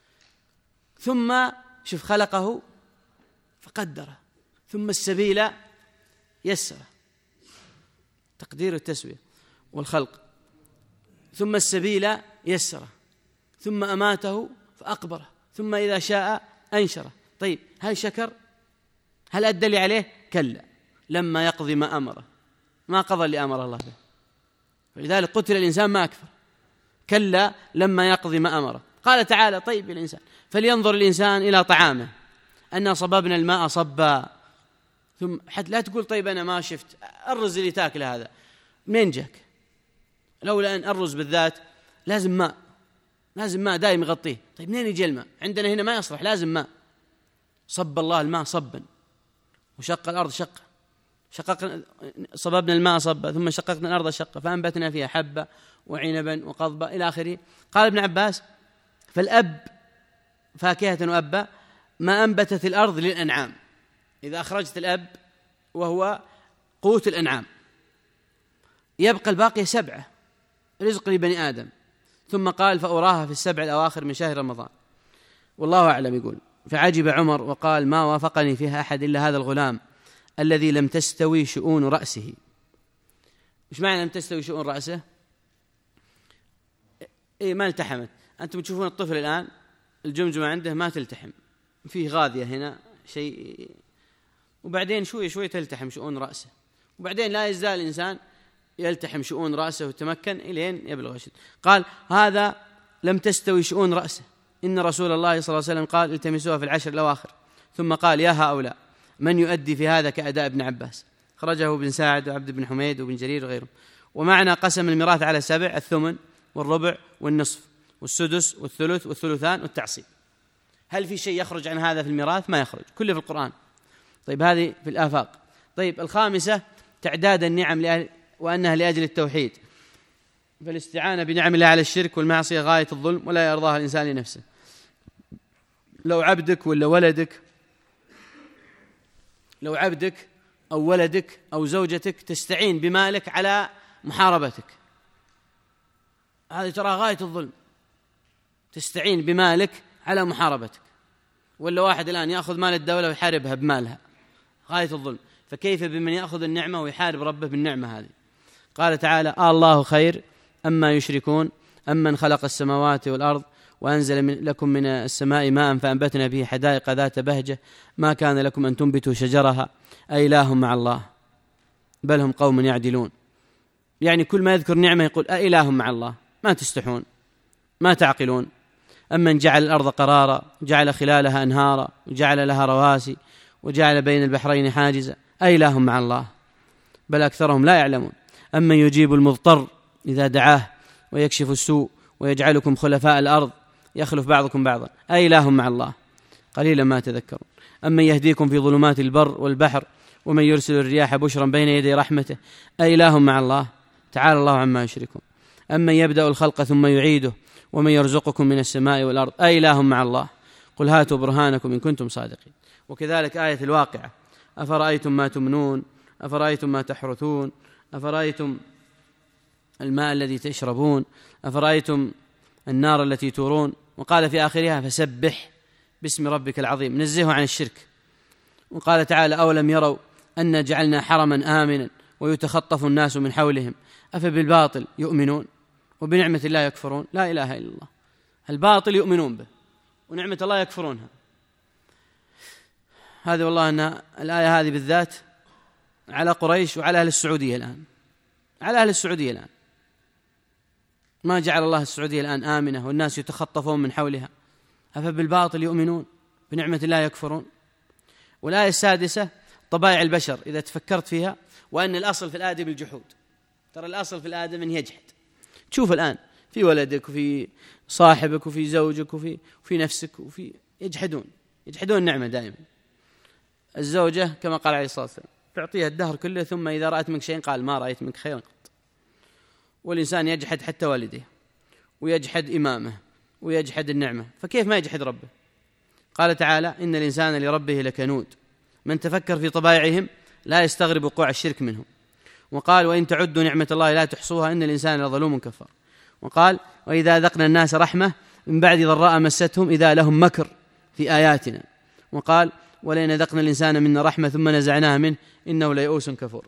ثم شوف خلقه فقدره، ثم السبيل يسره، تقدير التسوية والخلق، ثم السبيل يسره، ثم أماته فأقبره، ثم إذا شاء أنشره. طيب هل شكر؟ هل أدى لي عليه؟ كلا لما يقضي ما أمره، ما قضى اللي أمر الله به، فلذلك قتل الإنسان ما أكفر. كلا لما يقضي ما أمره. قال تعالى طيب الإنسان فلينظر الإنسان إلى طعامه أنا صببنا الماء صبا. ثم حتى لا تقول طيب أنا ما شفت الرز اللي تاكل هذا منين جاك؟ لولا أن الرز بالذات لازم ماء، لازم ماء دائم يغطيه. طيب منين يجي الماء؟ عندنا هنا ما يصلح، لازم ماء. صب الله الماء صبا وشق الأرض شقا، شققنا صببنا الماء صبا ثم شققنا الأرض شقا فأنبتنا فيها حبة وعنبا وقضبا إلى آخره. قال ابن عباس فالأب فاكهة وأبا ما أنبتت الأرض للأنعام، إذا أخرجت الأب وهو قوت الأنعام يبقى الباقي سبعة رزق لبني آدم. ثم قال فأراها في السبع الأواخر من شهر رمضان. والله أعلم. يقول فعجب عمر وقال ما وافقني فيها أحد إلا هذا الغلام الذي لم تستوي شؤون رأسه. إيش معنى لم تستوي شؤون رأسه؟ إيه ما التحمت. أنتم تشوفون الطفل الآن الجمجمة عنده ما تلتحم، فيه غاذية هنا شيء، وبعدين شوي شوي تلتحم شؤون رأسه، وبعدين لا يزال الإنسان يلتحم شؤون رأسه وتمكن إلين يبلغ الشد. قال هذا لم تستوي شؤون رأسه، إن رسول الله صلى الله عليه وسلم قال التمسوها في العشر الأواخر. ثم قال يا هؤلاء من يؤدي في هذا كأداء ابن عباس؟ خرجه ابن ساعد وعبد بن حميد وابن جرير وغيره. ومعنى قسم الميراث على سبع: الثمن والربع والنصف والسدس والثلث والثلثان والتعصيب. هل في شيء يخرج عن هذا في الميراث؟ ما يخرج، كله في القرآن. طيب هذه في الآفاق. طيب الخامسة تعداد النعم لأهل وأنها لأجل التوحيد، فالاستعانة بنعم الله على الشرك والمعصية غاية الظلم ولا يرضاها الإنسان لنفسه. لو عبدك ولا ولدك لو عبدك أو ولدك أو زوجتك تستعين بمالك على محاربتك، هذه ترى غاية الظلم. تستعين بمالك على محاربتك، ولا واحد الآن يأخذ مال الدولة ويحاربها بمالها، غاية الظلم. فكيف بمن يأخذ النعمة ويحارب ربه بالنعمة هذه؟ قال تعالى آه الله خير أما يشركون أمن خلق السماوات والأرض وأنزل من لكم من السماء ماء فأنبتنا به حدائق ذات بهجة ما كان لكم أن تنبتوا شجرها أإله مع الله بل هم قوم يعدلون. يعني كل ما يذكر نعمة يقول أإله مع الله، ما تستحون ما تعقلون. أمن جعل الأرض قرارا جعل خلالها أنهارا وجعل لها رواسي وجعل بين البحرين حاجزا أإله مع الله بل أكثرهم لا يعلمون. أمن يجيب المضطر إذا دعاه ويكشف السوء ويجعلكم خلفاء الأرض يخلف بعضكم بعضا أإله مع الله قليلا ما تذكرون. أمن يهديكم في ظلمات البر والبحر ومن يرسل الرياح بشرا بين يدي رحمته أإله مع الله تعالى الله عما يشركون. أمن يبدأ الخلق ثم يعيده ومن يرزقكم من السماء والأرض أإله مع الله قل هاتوا برهانكم إن كنتم صادقين. وكذلك آية الواقعة أفرأيتم ما تمنون أفرأيتم ما تحرثون أفرأيتم الماء الذي تشربون أفرأيتم النار التي تورون. وقال في آخرها فسبح باسم ربك العظيم نزهه عن الشرك. وقال تعالى أولم يروا أن جعلنا حرما آمنا ويتخطف الناس من حولهم أفبالباطل يؤمنون وبنعمة الله يكفرون. لا إله إلا الله. الباطل يؤمنون به ونعمة الله يكفرونها. هذه والله أن الآية هذه بالذات على قريش وعلى أهل السعودية الآن، على أهل السعودية الآن. ما جعل الله السعودية الآن آمنة والناس يتخطفون من حولها أفبالباطل يؤمنون بنعمة الله يكفرون. والآية السادسة طبائع البشر إذا تفكرت فيها، وأن الأصل في الآدم الجحود. ترى الأصل في الآدم أن يجحد. تشوف الآن في ولدك وفي صاحبك وفي زوجك وفي, وفي نفسك وفي يجحدون يجحدون النعمة دائما. الزوجة كما قال عليه الصلاة والسلام تعطيها الدهر كله ثم إذا رأت منك شيء قال ما رأيت منك خيرا قط. والإنسان يجحد حتى والديه ويجحد إمامه ويجحد النعمة، فكيف ما يجحد ربه؟ قال تعالى إن الإنسان لربه لكنود. من تفكر في طبائعهم لا يستغرب وقوع الشرك منهم. وقال وإن تعدوا نعمة الله لا تحصوها إن الإنسان لظلوم كفار. وقال وإذا أذقنا الناس رحمة من بعد ضراء مستهم إذا لهم مكر في آياتنا. وقال ولئن أذقنا الإنسان منا رحمة ثم نزعناها منه إنه ليئوس كفور.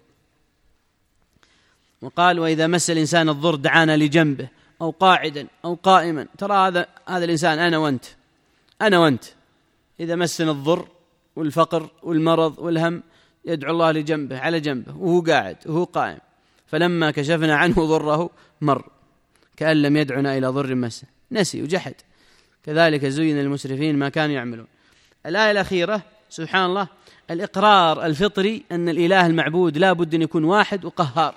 وقال وإذا مس الإنسان الضر دعانا لجنبه أو قاعدا أو قائما. ترى هذا هذا الإنسان أنا وأنت أنا وأنت إذا مسنا الضر والفقر والمرض والهم يدعو الله لجنبه على جنبه وهو قاعد وهو قائم، فلما كشفنا عنه ضره مر كأن لم يدعنا إلى ضر مسه نسي وجحد. كذلك زين للمسرفين ما كانوا يعملون. الآية الأخيرة سبحان الله الإقرار الفطري أن الإله المعبود لا بد أن يكون واحد وقهار.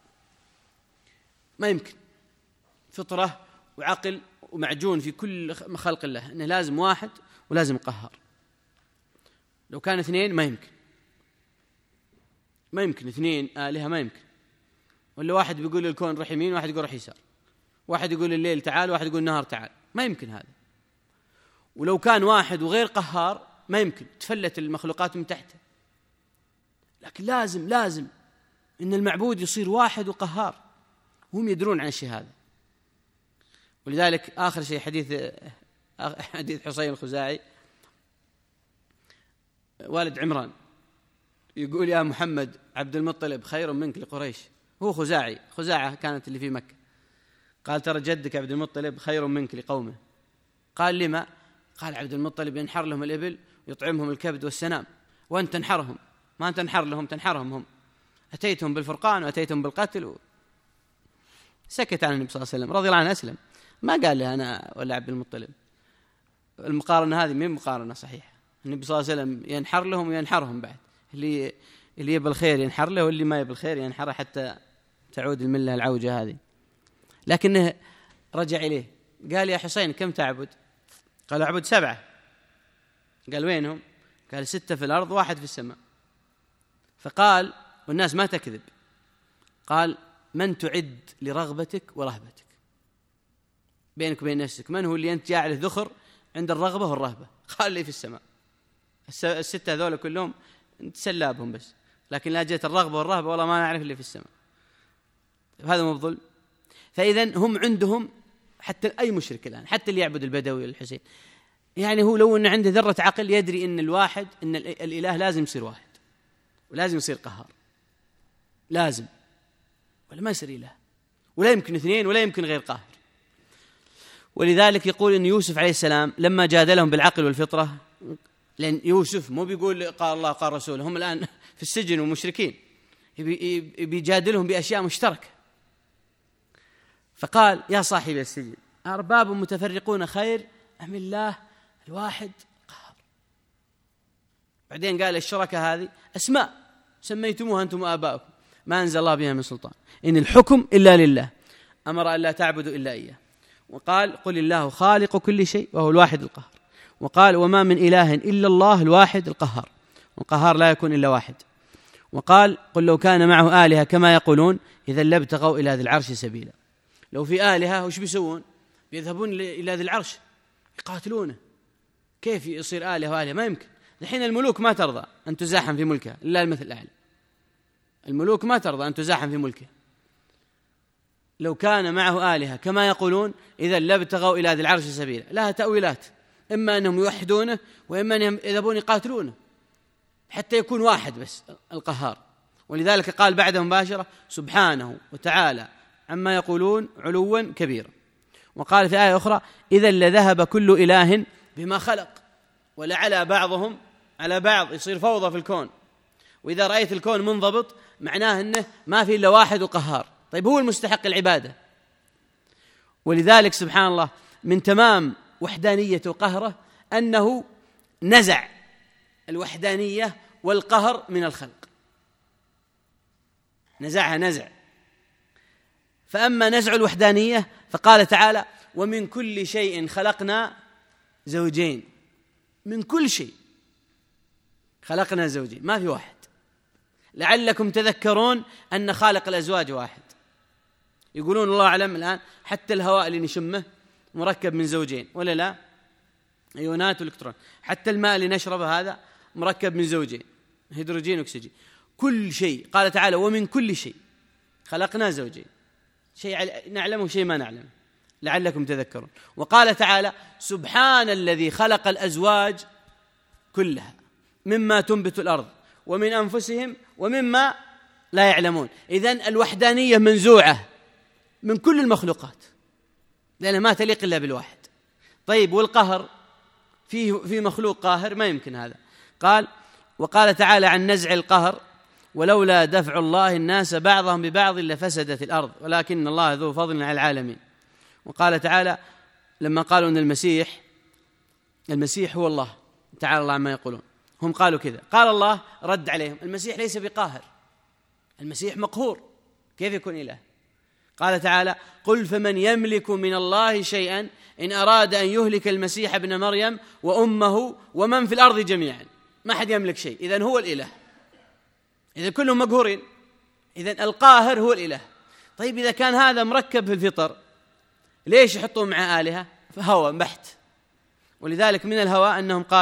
ما يمكن، فطرة وعقل ومعجون في كل خلق الله أنه لازم واحد ولازم قهار. لو كان اثنين ما يمكن ما يمكن اثنين آلهة ما يمكن. ولا واحد بيقول الكون رح يمين واحد يقول رح يسار، واحد يقول الليل تعال واحد يقول النهار تعال، ما يمكن هذا. ولو كان واحد وغير قهار ما يمكن تفلت المخلوقات من تحته، لكن لازم لازم إن المعبود يصير واحد وقهار، هم يدرون عن الشيء هذا. ولذلك آخر شيء حديث حديث حسين الخزاعي والد عمران يقول: يا محمد عبد المطلب خير منك لقريش. هو خزاعي، خزاعة كانت اللي في مكة. قال: ترى جدك عبد المطلب خير منك لقومه. قال: لما؟ قال: عبد المطلب ينحر لهم الإبل ويطعمهم الكبد والسنام، وأنت تنحرهم، ما أنت تنحر لهم، تنحرهم هم. أتيتهم بالفرقان وأتيتهم بالقتل و... سكت عن النبي صلى الله عليه وسلم، رضي الله عنه أسلم، ما قال له أنا ولا عبد المطلب. المقارنة هذه مين مقارنة صحيحة؟ النبي صلى الله عليه وسلم ينحر لهم وينحرهم بعد، اللي اللي يبى الخير ينحر له، واللي ما يبى الخير ينحره حتى تعود الملة العوجة هذه. لكنه رجع إليه قال: يا حسين كم تعبد؟ قال: أعبد سبعة. قال: وينهم؟ قال: ستة في الأرض واحد في السماء. فقال، والناس ما تكذب، قال: من تعد لرغبتك ورهبتك بينك وبين نفسك؟ من هو اللي أنت جاعله ذخر عند الرغبة والرهبة؟ قال: لي في السماء. الستة هذول كلهم أنت سلابهم بس، لكن لا جت الرغبة والرهبة والله ما نعرف اللي في السماء. هذا مو بظلم؟ فإذن هم عندهم حتى أي مشرك الآن، حتى اللي يعبد البدوي الحسين، يعني هو لو أن عنده ذرة عقل يدري أن الواحد، أن الإله لازم يصير واحد ولازم يصير قهار، لازم، ولا ما يصير إله، ولا يمكن اثنين، ولا يمكن غير قاهر. ولذلك يقول أن يوسف عليه السلام لما جادلهم بالعقل والفطرة، لأن يوسف مو بيقول قال الله قال رسوله، هم الآن في السجن ومشركين، بيجادلهم بأشياء مشتركة. فقال: يا صاحب السجن أرباب متفرقون خير أم الله الواحد قهار؟ بعدين قال: الشركة هذه أسماء سميتموها أنتم وآباؤكم ما أنزل الله بها من سلطان، إن الحكم إلا لله، أمر أن لا تعبدوا إلا إياه. وقال: قل الله خالق كل شيء وهو الواحد القهار. وقال: وما من إله إلا الله الواحد القهار، والقهار لا يكون إلا واحد. وقال: قل لو كان معه آلهة كما يقولون إذا لابتغوا إلى ذي العرش سبيلا. لو في آلهة وش بيسوون؟ بيذهبون إلى ذي العرش يقاتلونه. كيف يصير آلهة وآلهة؟ ما يمكن. الحين الملوك ما ترضى أن تزاحم في ملكها إلا المثل الأعلى، الملوك ما ترضى أن تزاحم في ملكها. لو كان معه آلهة كما يقولون إذا لابتغوا إلى ذي العرش سبيلا، لها تأويلات، إما أنهم يوحدونه وإما أنهم يذهبون يقاتلونه حتى يكون واحد بس القهار. ولذلك قال بعد مباشرة: سبحانه وتعالى عما يقولون علوا كبيرا. وقال في آية أخرى: إذا لذهب كل إله بما خلق ولعلى بعضهم على بعض، يصير فوضى في الكون. وإذا رأيت الكون منضبط معناه أنه ما في إلا واحد وقهار. طيب هو المستحق العبادة. ولذلك سبحان الله من تمام وحدانية وقهره أنه نزع الوحدانية والقهر من الخلق، نزعها نزع. فأما نزع الوحدانية فقال تعالى: ومن كل شيء خلقنا زوجين. من كل شيء خلقنا زوجين، ما في واحد. لعلكم تذكرون أن خالق الأزواج واحد. يقولون الله أعلم الآن حتى الهواء اللي نشمه مركب من زوجين، ولا لا؟ أيونات والإلكترون. حتى الماء اللي نشربه هذا مركب من زوجين، هيدروجين وأكسجين. كل شيء قال تعالى: ومن كل شيء خلقنا زوجين، شيء نعلمه وشيء ما نعلمه، لعلكم تذكرون. وقال تعالى: سبحان الذي خلق الأزواج كلها مما تنبت الأرض ومن أنفسهم ومما لا يعلمون. إذن الوحدانية منزوعة من كل المخلوقات لأنها ما تليق إلا بالواحد. طيب والقهر فيه في مخلوق قاهر؟ ما يمكن هذا. قال: وقال تعالى عن نزع القهر: ولولا دفع الله الناس بعضهم ببعض لفسدت الأرض ولكن الله ذو فضل على العالمين. وقال تعالى لما قالوا أن المسيح المسيح هو الله تعالى الله عما يقولون، هم قالوا كذا، قال الله رد عليهم: المسيح ليس بقاهر، المسيح مقهور، كيف يكون إله؟ قال تعالى: قل فمن يملك من الله شيئا إن أراد أن يهلك المسيح ابن مريم وأمه ومن في الأرض جميعا. ما حد يملك شيء، إذن هو الإله، إذا كلهم مقهورين، إذن القاهر هو الإله. طيب إذا كان هذا مركب في الفطر ليش يحطون مع آلهة؟ فهوى بحت. ولذلك من الهوى أنهم قالوا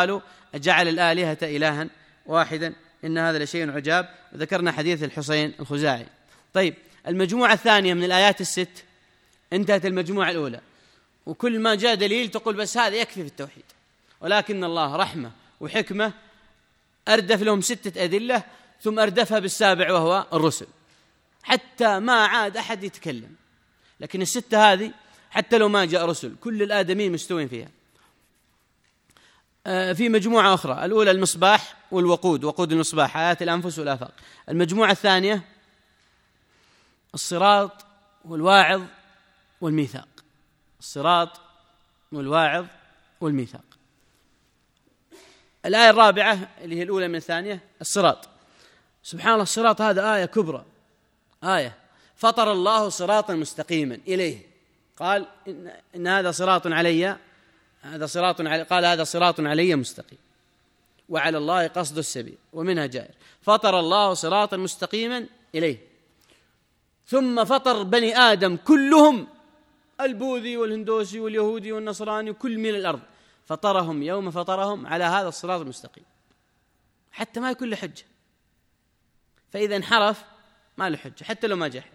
أجعل الآلهة إلها واحدا إن هذا لشيء عجاب. وذكرنا حديث الحسين الخزاعي. طيب، المجموعة الثانية من الآيات الست انتهت المجموعة الأولى، وكل ما جاء دليل تقول بس هذا يكفي في التوحيد، ولكن الله رحمة وحكمة أردف لهم ستة أدلة ثم أردفها بالسابع وهو الرسل، حتى ما عاد أحد يتكلم. لكن الستة هذه حتى لو ما جاء رسل كل الآدمين مستوين فيها. في مجموعة أخرى، الأولى المصباح والوقود، وقود المصباح آيات الأنفس والآفاق. المجموعة الثانية الصراط والواعظ والميثاق، الصراط والواعظ والميثاق. الآية الرابعة اللي هي الأولى من الثانية الصراط. سبحان الله، الصراط هذا آية كبرى، آية فطر الله صراطا مستقيما إليه، قال إن, إن هذا صراط علي هذا صراط علي قال هذا صراط علي مستقيم وعلى الله قصد السبيل ومنها جائر. فطر الله صراطا مستقيما إليه، ثم فطر بني آدم كلهم، البوذي والهندوسي واليهودي والنصراني كل من الأرض، فطرهم يوم فطرهم على هذا الصراط المستقيم حتى ما يكون له حجة. فإذا انحرف ما له حجة حتى لو ما جحد.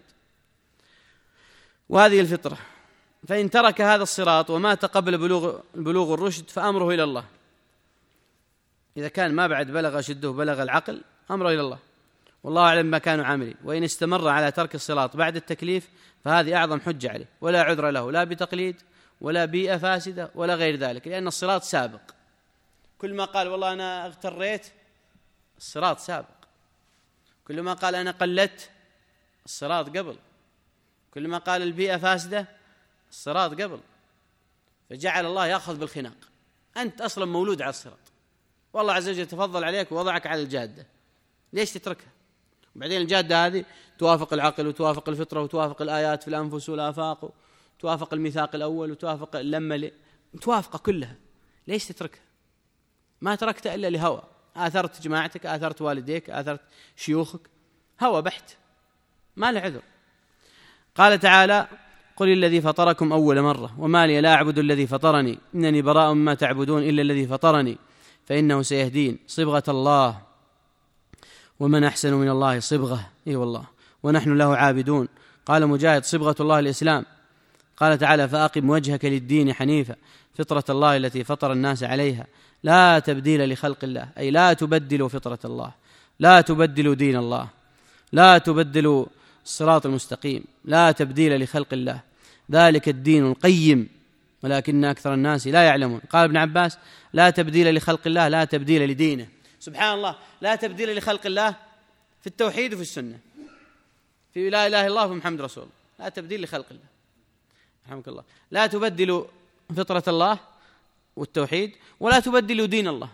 وهذه الفطرة، فإن ترك هذا الصراط ومات قبل بلوغ بلوغ الرشد فأمره إلى الله. إذا كان ما بعد بلغ أشده بلغ العقل أمره إلى الله، والله أعلم ما كانوا عاملين. وإن استمر على ترك الصراط بعد التكليف فهذه أعظم حجة عليه، ولا عذر له لا بتقليد ولا بيئة فاسدة ولا غير ذلك، لأن الصراط سابق. كل ما قال والله أنا اغتريت الصراط سابق، كل ما قال أنا قلت الصراط قبل، كل ما قال البيئة فاسدة الصراط قبل. فجعل الله يأخذ بالخناق، أنت أصلا مولود على الصراط، والله عز وجل تفضل عليك ووضعك على الجادة، ليش تتركها؟ وبعدين الجادة هذه توافق العقل وتوافق الفطرة وتوافق الآيات في الأنفس والآفاق وتوافق الميثاق الأول وتوافق اللمة، توافق كلها، ليش تتركها؟ ما تركت إلا لهوى، آثرت جماعتك، آثرت والديك، آثرت شيوخك، هوى بحت ما له عذر. قال تعالى: قل الذي فطركم أول مرة وما لي لا أعبد الذي فطرني إنني براء مما تعبدون إلا الذي فطرني فإنه سيهدين. صبغة الله ومن أحسن من الله صبغة، إي والله، ونحن له عابدون. قال مجاهد: صبغة الله الإسلام. قال تعالى: فأقم وجهك للدين حنيفا فطرة الله التي فطر الناس عليها لا تبديل لخلق الله، أي لا تبدلوا فطرة الله، لا تبدلوا دين الله، لا تبدلوا الصراط المستقيم، لا تبديل لخلق الله، ذلك الدين القيم ولكن أكثر الناس لا يعلمون. قال ابن عباس: لا تبديل لخلق الله، لا تبديل لدينه. سبحان الله، لا تبديل لخلق الله في التوحيد وفي السنة، في لا إله إلا الله ومحمد رسول الله، لا تبديل لخلق الله. رحمك الله، لا تبدلوا فطرة الله والتوحيد ولا تبدلوا دين الله.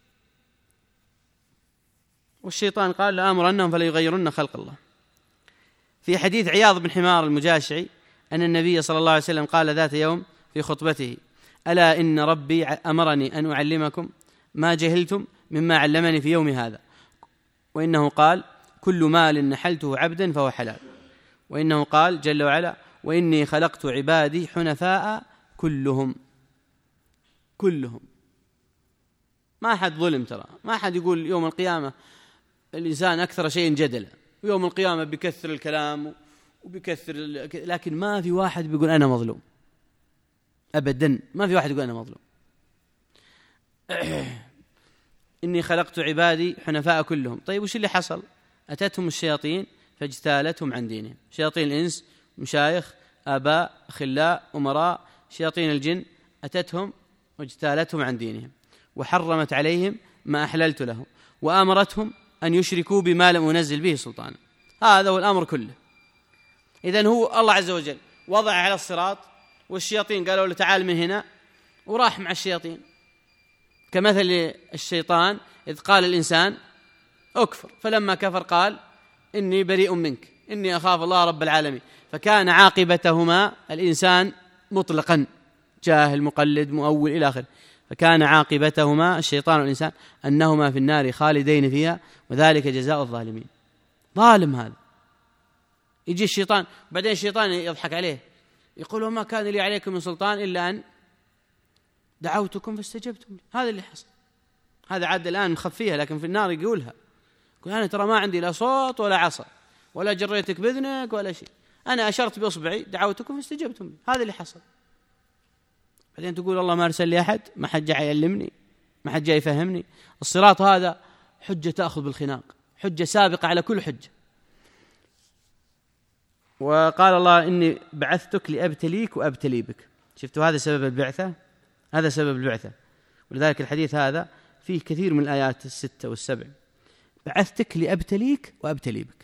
والشيطان قال: لآمرنهم فليغيرن خلق الله. في حديث عياض بن حمار المجاشعي أن النبي صلى الله عليه وسلم قال ذات يوم في خطبته: ألا إن ربي أمرني أن أعلمكم ما جهلتم مما علمني في يوم هذا. وإنه قال: كل مال نحلته عبدا فهو حلال. وإنه قال جل وعلا: وإني خلقت عبادي حنفاء كلهم كلهم. ما أحد ظلم، ترى ما أحد يقول يوم القيامة الإنسان أكثر شيء جدلا، ويوم القيامة بيكثر الكلام وبيكثر، لكن ما في واحد بيقول أنا مظلوم أبدا، ما في واحد يقول أنا مظلوم. إني خلقت عبادي حنفاء كلهم. طيب وش اللي حصل؟ أتتهم الشياطين فاجتالتهم عن دينهم، شياطين الإنس، مشايخ، آباء، أخلاء، أمراء، شياطين الجن أتتهم واجتالتهم عن دينهم وحرمت عليهم ما أحللت لهم وآمرتهم أن يشركوا بما لم أنزل به سلطانا. هذا هو الأمر كله. إذن هو الله عز وجل وضع على الصراط، والشياطين قالوا له تعال من هنا، وراح مع الشياطين، كمثل الشيطان إذ قال الإنسان أكفر فلما كفر قال إني بريء منك إني أخاف الله رب العالمين، فكان عاقبتهما الإنسان مطلقا، جاهل مقلد مؤول إلى آخره، فكان عاقبتهما الشيطان والإنسان أنهما في النار خالدين فيها وذلك جزاء الظالمين. ظالم هذا. يجي الشيطان وبعدين الشيطان يضحك عليه يقول: وما كان لي عليكم من سلطان إلا أن دعوتكم فاستجبتم لي. هذا اللي حصل، هذا عاد الآن مخفيها، لكن في النار يقولها، يقول أنا ترى ما عندي لا صوت ولا عصا ولا جريتك بإذنك ولا شيء، أنا أشرت بإصبعي دعوتكم فاستجبتم لي، هذا اللي حصل. بعدين تقول الله ما أرسل لي أحد، ما حد جاي يعلمني، ما حد جاي يفهمني. الصراط هذا حجة تأخذ بالخناق، حجة سابقة على كل حجة. وقال الله إني بعثتك لأبتليك وأبتلي بك. شفتوا هذا سبب البعثة، هذا سبب البعثة. ولذلك الحديث هذا فيه كثير من الآيات الستة والسبع. بعثتك لأبتليك وأبتلي بك،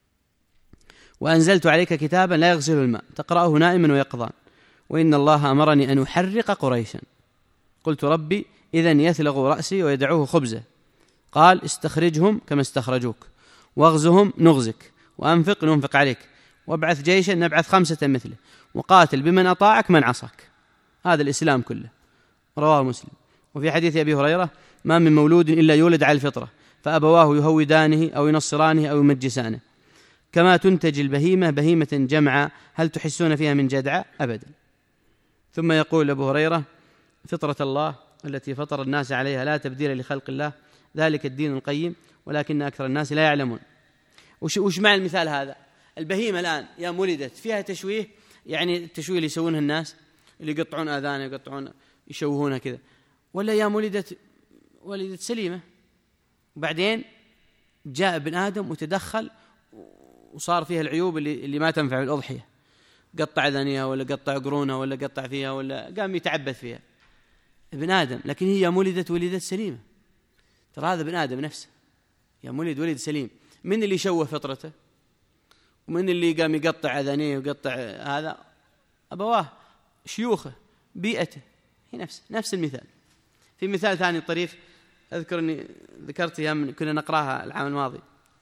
وأنزلت عليك كتابا لا يغسل الماء تقرأه نائما ويقظان، وإن الله أمرني أن أحرق قريشا. قلت ربي إذن يثلغ رأسي ويدعوه خبزه. قال استخرجهم كما استخرجوك، واغزهم نغزك، وأنفق ننفق عليك، وابعث جيشا نبعث خمسة مثله، وقاتل بمن أطاعك من عصاك. هذا الإسلام كله. رواه مسلم. وفي حديث أبي هريرة ما من مولود إلا يولد على الفطرة، فأبواه يهودانه أو ينصرانه أو يمجسانه، كما تنتج البهيمة بهيمة جمعا هل تحسون فيها من جدعة أبدا. ثم يقول أبو هريرة فطرة الله التي فطر الناس عليها لا تبديل لخلق الله، ذلك الدين القيم ولكن أكثر الناس لا يعلمون. وش, وش معنى المثال هذا؟ البهيمة الآن يا ولدت فيها تشويه، يعني التشويه اللي يسوونه الناس اللي يقطعون آذانها يقطعون يشوهونها كذا، ولا يا ولدت ولدت سليمة، وبعدين جاء ابن آدم وتدخل وصار فيها العيوب اللي, اللي ما تنفع الأضحية، قطع ذنيها ولا قطع قرونها ولا قطع فيها ولا قام يتعبث فيها ابن آدم، لكن هي مولدت ولدت سليمة. ترى هذا ابن آدم نفسه يا مولد ولد سليم. من اللي شوه فطرته ومن اللي قام يقطع أذانيه ويقطع هذا؟ أبواه، شيوخه، بيئته، هي نفس نفس المثال. في مثال ثاني طريف أذكر أني ذكرت أيام كنا نقراها العام الماضي.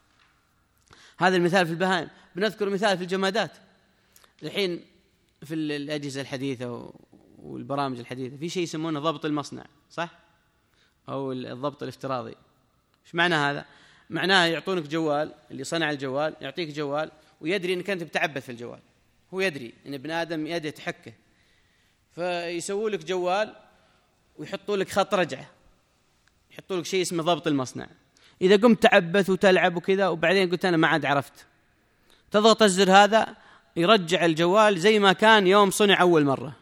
هذا المثال في البهائم، بنذكر مثال في الجمادات. الحين في الأجهزة الحديثة والبرامج الحديثة في شيء يسمونه ضبط المصنع، صح؟ أو الضبط الافتراضي. إيش معنى هذا؟ معناه يعطونك جوال، اللي صنع الجوال يعطيك جوال ويدري أنك أنت بتعبث في الجوال، هو يدري أن ابن آدم يده تحكه، فيسووا لك جوال ويحطوا لك خط رجعة، يحطوا لك شيء اسمه ضبط المصنع. إذا قمت تعبث وتلعب وكذا وبعدين قلت أنا ما عاد عرفت، تضغط الزر هذا يرجع الجوال زي ما كان يوم صنع أول مرة،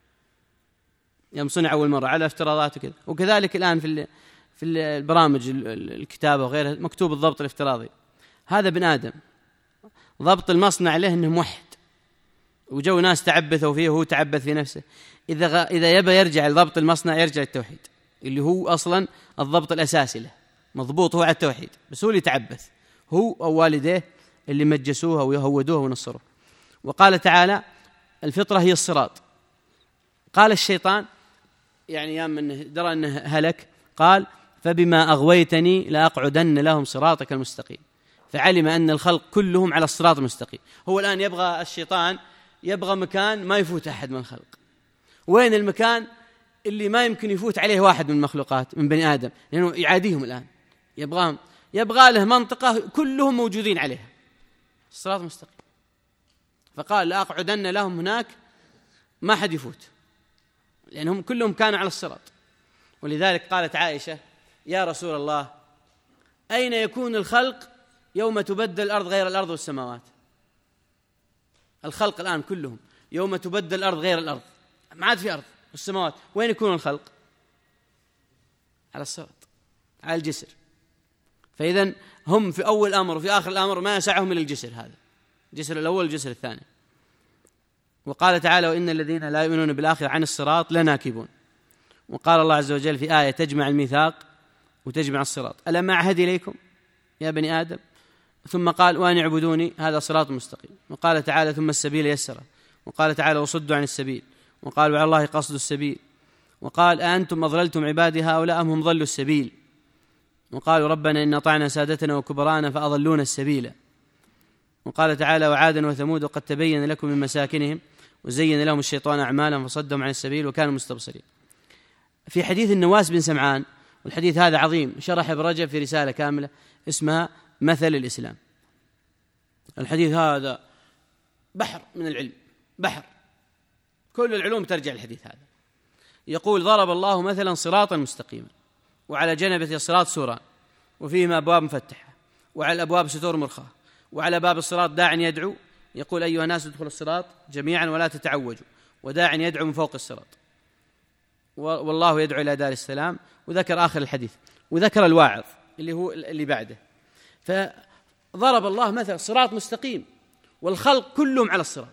يوم صنع أول مرة على افتراضات وكذا. وكذلك الآن في في البرامج الكتابة وغيرها مكتوب الضبط الافتراضي. هذا ابن آدم ضبط المصنع له أنه موحد، وجو ناس تعبثوا فيه وهو تعبث في نفسه. إذا غ... إذا يبى يرجع لضبط المصنع يرجع للتوحيد اللي هو أصلا الضبط الأساسي له، مضبوط هو على التوحيد، بس هو اللي تعبث، هو أو والديه اللي مجسوها ويهودوها ونصروه. وقال تعالى الفطرة هي الصراط. قال الشيطان يعني يا من درى أنه هلك قال فبما أغويتني لأقعدن لهم صراطك المستقيم، فعلم أن الخلق كلهم على الصراط المستقيم. هو الآن يبغى الشيطان يبغى مكان ما يفوت أحد من الخلق. وين المكان اللي ما يمكن يفوت عليه واحد من المخلوقات من بني آدم؟ لأنه يعاديهم الآن، يبغاهم يبغى له منطقة كلهم موجودين عليها الصراط المستقيم. فقال لأقعدن لهم هناك ما حد يفوت، لأنهم كلهم كانوا على الصراط. ولذلك قالت عائشة يا رسول الله أين يكون الخلق يوم تبدل الأرض غير الأرض والسماوات؟ الخلق الآن كلهم يوم تبدل الأرض غير الأرض، ما عاد في أرض والسماوات، وين يكون الخلق؟ على الصراط، على الجسر. فإذن هم في أول أمر وفي آخر الأمر ما يسعهم إلى الجسر هذا، الجسر الأول والجسر الثاني. وقال تعالى وإن الذين لا يؤمنون بالآخرة عن الصراط لناكبون. وقال الله عز وجل في آية تجمع الميثاق وتجمع الصراط ألم أعهد إليكم يا بني آدم؟ ثم قال وأن اعبدوني هذا صراط مستقيم. وقال تعالى ثم السبيل يسره. وقال تعالى وصدوا عن السبيل. وقال وعلى الله قصد السبيل. وقال أأنتم أضللتم عبادي هؤلاء أم هم ضلوا السبيل. وقالوا ربنا إن أطعنا سادتنا وكبرانا فأضلونا السبيل. وقال تعالى وعادا وثمود وقد تبين لكم من مساكنهم وزين لهم الشيطان أعمالهم فصدهم عن السبيل وكانوا مستبصرين. في حديث النواس بن سمعان، والحديث هذا عظيم، شرح ابن رجب في رسالة كاملة اسمها مثل الإسلام. الحديث هذا بحر من العلم، بحر كل العلوم ترجع الحديث هذا. يقول ضرب الله مثلا صراطا مستقيما وعلى جنبة الصراط سوران وفيهما أبواب مفتحة، وعلى الأبواب ستور مرخاة، وعلى باب الصراط داع يدعو يقول أيها الناس ادخلوا الصراط جميعا ولا تتعوجوا، وداع يدعو من فوق الصراط، والله يدعو إلى دار السلام. وذكر آخر الحديث، وذكر الواعظ اللي هو اللي بعده. فضرب الله مثل صراط مستقيم والخلق كلهم على الصراط،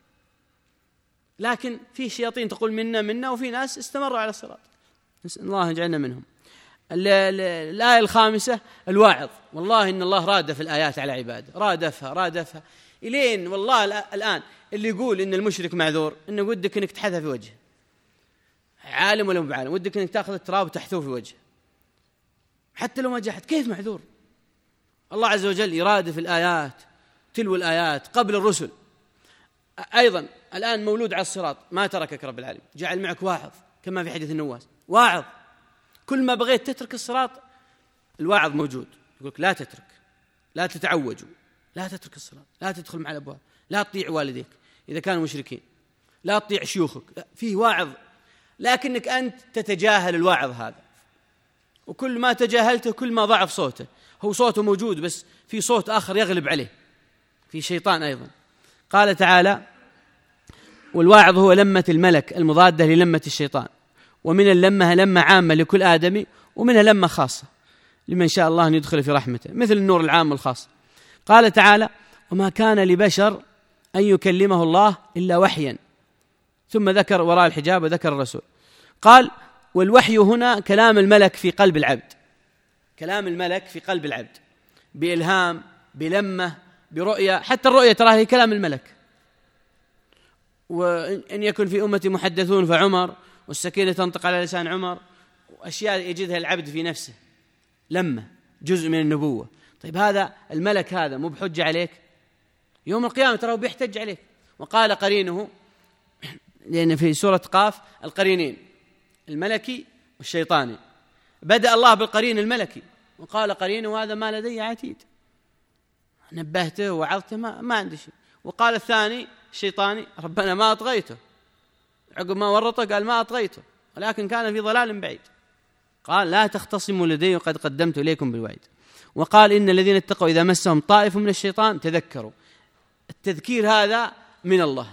لكن في شياطين تقول منا منا، وفي ناس استمروا على الصراط، نسأل الله يجعلنا منهم. الآية الخامسة الواعظ. والله إن الله رادف الآيات على عباده، رادفها رادفها إلين والله الآن اللي يقول إن المشرك معذور إنه ودك إنك تحثه في وجهه، عالم ولا مو بعالم، ودك إنك تأخذ التراب وتحثوه في وجهه حتى لو ما جحد، كيف معذور؟ الله عز وجل يرادف الآيات تلو الآيات قبل الرسل. أيضا الآن مولود على الصراط ما تركك رب العالمين، جعل معك واعظ كما في حديث النواس، واعظ كل ما بغيت تترك الصراط الواعظ موجود، يقولك لا تترك، لا تتعوجوا، لا تترك الصراط، لا تدخل مع الأبواب، لا تطيع والديك إذا كانوا مشركين، لا تطيع شيوخك، فيه واعظ، لكنك أنت تتجاهل الواعظ هذا، وكل ما تجاهلته كل ما ضعف صوته. هو صوته موجود بس في صوت آخر يغلب عليه، في شيطان أيضا. قال تعالى والواعظ هو لمة الملك المضادة للمة الشيطان، ومن اللمة لمة عامة لكل آدمي، ومنها لمة خاصة لمن شاء الله أن يدخل في رحمته، مثل النور العام الخاص. قال تعالى وما كان لبشر أن يكلمه الله إلا وحيا، ثم ذكر وراء الحجاب وذكر الرسول. قال والوحي هنا كلام الملك في قلب العبد، كلام الملك في قلب العبد بإلهام بلمة برؤية، حتى الرؤية ترى هي كلام الملك. وإن يكن في أمتي محدثون فعمر، والسكينة تنطق على لسان عمر، وأشياء يجدها العبد في نفسه لمة جزء من النبوة. طيب هذا الملك هذا مو بحجة عليك يوم القيامة، ترى بيحتج عليك. وقال قرينه، لأن في سورة قاف القرينين الملكي والشيطاني، بدأ الله بالقرين الملكي وقال قرينه هذا ما لدي عتيد، نبهته ووعظته ما, ما عندي شيء. وقال الثاني الشيطاني ربنا ما أطغيته، عقب ما ورطه قال ما أطغيته ولكن كان في ضلال بعيد، قال لا تختصموا لدي وقد قدمت إليكم بالوعيد. وقال إن الذين اتقوا إذا مسهم طائف من الشيطان تذكروا، التذكير هذا من الله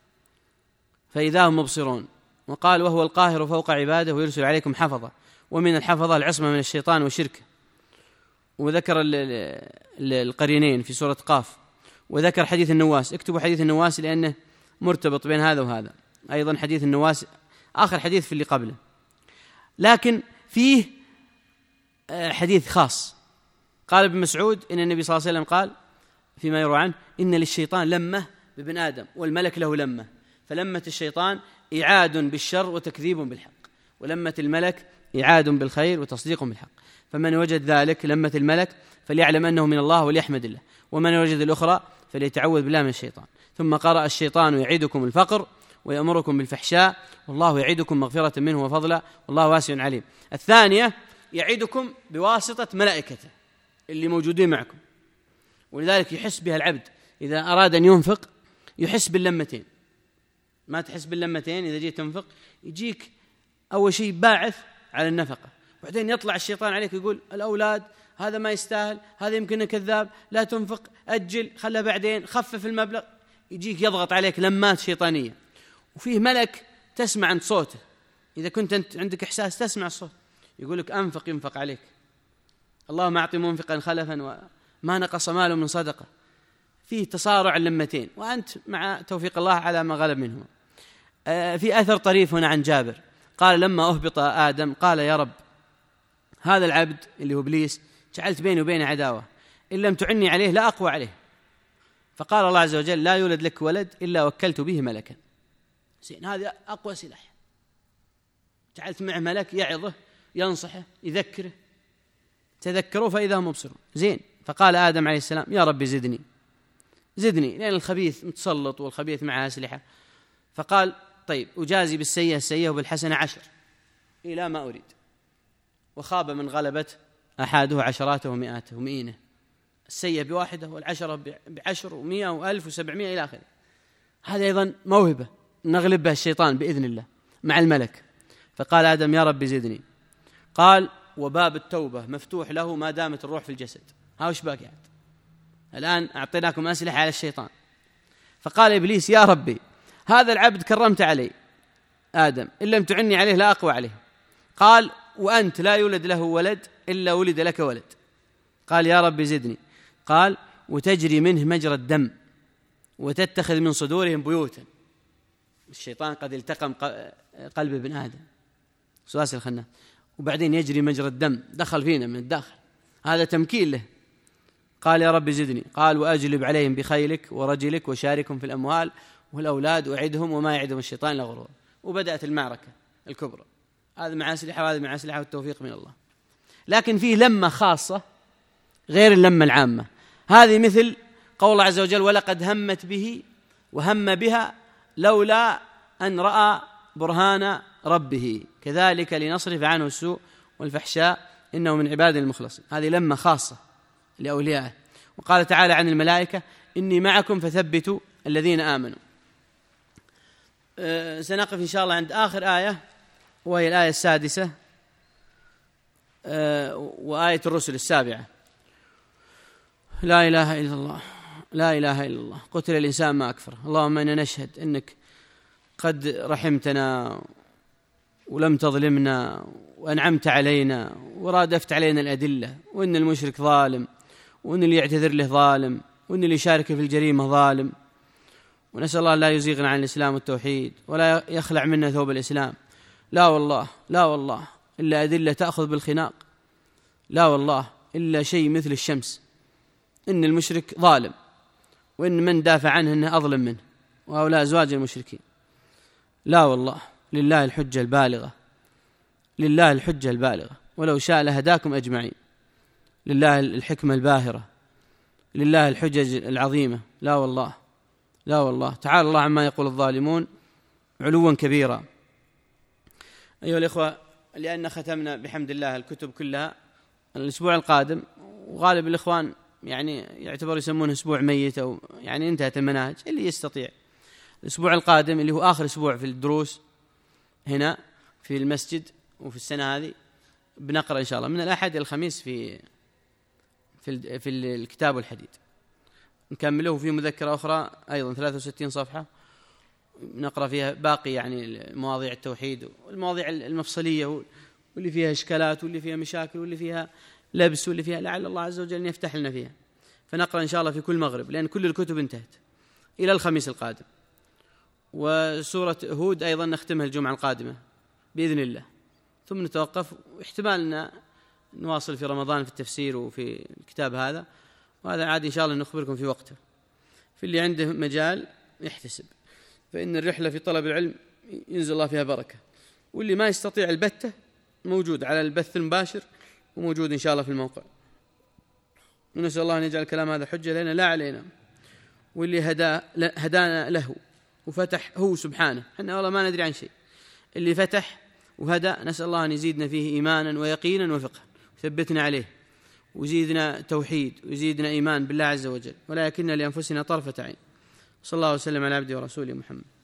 فإذا هم مبصرون. وقال وهو القاهر فوق عباده ويرسل عليكم حفظة، ومن الحفظة العصمة من الشيطان وشركه. وذكر القرينين في سورة قاف، وذكر حديث النواس. اكتبوا حديث النواس لأنه مرتبط بين هذا وهذا، أيضا حديث النواس آخر حديث في اللي قبله، لكن فيه حديث خاص. قال ابن مسعود إن النبي صلى الله عليه وسلم قال فيما يروى عنه إن للشيطان لمة بابن آدم والملك له لمة، فلمة الشيطان إعاد بالشر وتكذيب بالحق، ولمة الملك إعاد بالخير وتصديق بالحق. فمن وجد ذلك لمة الملك فليعلم أنه من الله وليحمد الله، ومن وجد الأخرى فليتعوذ بالله من الشيطان. ثم قرأ الشيطان يعيدكم الفقر ويأمركم بالفحشاء والله يعيدكم مغفرة منه وفضلا والله واسع عليم. الثانية يعيدكم بواسطة ملائكته اللي موجودين معكم، ولذلك يحس بها العبد إذا أراد أن ينفق، يحس باللمتين. ما تحس باللمتين إذا جيت تنفق، يجيك أول شيء باعث على النفقة، وبعدين يطلع الشيطان عليك يقول الأولاد هذا ما يستاهل، هذا يمكن كذاب، لا تنفق، أجل، خلها بعدين، خفف المبلغ، يجيك يضغط عليك لمات شيطانية. وفيه ملك تسمع عند صوته، إذا كنت أنت عندك إحساس تسمع الصوت يقول لك أنفق ينفق عليك، اللهم أعطي منفقا خلفا وما نقص ماله من صدقة. فيه تصارع اللمتين، وأنت مع توفيق الله على ما غلب منهما. في أثر طريف هنا عن جابر قال لما أهبط آدم قال يا رب هذا العبد اللي هو إبليس جعلت بيني وبينه عداوة، إن لم تعني عليه لا أقوى عليه. فقال الله عز وجل لا يولد لك ولد إلا وكلت به ملكا. زين، هذا أقوى سلاح، جعلت معه ملك يعظه ينصحه يذكره، تذكروا فإذا هم مبصرون. زين، فقال آدم عليه السلام يا رب زدني زدني، لأن الخبيث متسلط والخبيث معه أسلحة. فقال طيب أجازي بالسيئة السيئة وبالحسنة عشر إلى ما أريد. وخاب من غلبة أحاده عشراته ومئاته ومئينه، السيئة بواحدة والعشرة بعشر ومئة وألف وسبعمائة إلى آخره. هذا أيضا موهبة نغلب بها الشيطان بإذن الله مع الملك. فقال آدم يا رب زدني. قال وباب التوبة مفتوح له ما دامت الروح في الجسد. ها وش باقي؟ الآن أعطيناكم أسلحة على الشيطان. فقال إبليس: يا ربي، هذا العبد كرمت علي آدم، إن لم تعني عليه لا أقوى عليه. قال: وأنت لا يولد له ولد إلا ولد لك ولد. قال: يا ربي زدني. قال: وتجري منه مجرى الدم وتتخذ من صدورهم بيوتا. الشيطان قد التقم قلب ابن آدم سواس الخناس، وبعدين يجري مجرى الدم، دخل فينا من الداخل، هذا تمكين له. قال: يا رب زدني. قال: وأجلب عليهم بخيلك ورجلك وشاركهم في الأموال والأولاد وعدهم وما يعدهم الشيطان إلا غرور. وبدأت المعركة الكبرى، هذا مع أسلحة وهذا مع أسلحة، والتوفيق من الله. لكن فيه لمة خاصة غير اللمة العامة، هذه مثل قول الله عز وجل: ولقد همت به وهم بها لولا أن رأى برهان ربه كذلك لنصرف عنه السوء والفحشاء إنه من عباده المخلصين. هذه لمة خاصة لأوليائه. وقال تعالى عن الملائكة: إني معكم فثبتوا الذين آمنوا. أه سنقف إن شاء الله عند آخر آية، وهي الآية السادسة أه وآية الرسل السابعة. لا إله إلا الله، لا إله إلا الله، قتل الإنسان ما أكفره. اللهم إنا نشهد أنك قد رحمتنا ولم تظلمنا وأنعمت علينا ورادفت علينا الأدلة، وإن المشرك ظالم، وإن اللي يعتذر له ظالم، وإن اللي يشارك في الجريمة ظالم. ونسأل الله لا يزيغنا عن الإسلام والتوحيد ولا يخلع منا ثوب الإسلام. لا والله، لا والله إلا أدلة تأخذ بالخناق، لا والله إلا شيء مثل الشمس. إن المشرك ظالم، وإن من دافع عنه إنه أظلم منه، وهؤلاء أزواج المشركين. لا والله لله الحجة البالغة، لله الحجة البالغة، ولو شاء لهداكم أجمعين. لله الحكمة الباهرة، لله الحجج العظيمة. لا والله، لا والله، تعالى الله عما يقول الظالمون علوا كبيرا. أيها الإخوة، لأن ختمنا بحمد الله الكتب كلها، الأسبوع القادم، وغالب الإخوان يعني يعتبر يسمونه أسبوع ميت، أو يعني انتهت المناهج اللي يستطيع. الأسبوع القادم اللي هو آخر أسبوع في الدروس هنا في المسجد وفي السنة هذه، بنقرأ إن شاء الله من الأحد إلى الخميس في في في الكتاب والحديد. نكمله في مذكرة أخرى أيضا ثلاثة وستين صفحة، نقرأ فيها باقي يعني مواضيع التوحيد والمواضيع المفصلية واللي فيها إشكالات واللي فيها مشاكل واللي فيها لبس واللي فيها، لعل الله عز وجل يفتح لنا فيها. فنقرأ إن شاء الله في كل مغرب، لأن كل الكتب انتهت إلى الخميس القادم. وسورة هود أيضا نختمها الجمعة القادمة بإذن الله، ثم نتوقف، واحتمالنا نواصل في رمضان في التفسير وفي الكتاب هذا، وهذا عادي إن شاء الله نخبركم في وقته. في اللي عنده مجال يحتسب، فإن الرحلة في طلب العلم ينزل الله فيها بركة. واللي ما يستطيع البتة موجود على البث المباشر، وموجود إن شاء الله في الموقع. ونسأل الله أن يجعل الكلام هذا حجة لنا لا علينا. واللي هدا هدانا له وفتح هو سبحانه، احنا والله ما ندري عن شيء، اللي فتح وهدى نسأل الله أن يزيدنا فيه إيمانا ويقينا وفقها، وثبتنا عليه، ويزيدنا توحيد، ويزيدنا إيمان بالله عز وجل، ولا يكلنا لأنفسنا طرفة عين. صلى الله وسلم على عبده ورسوله محمد.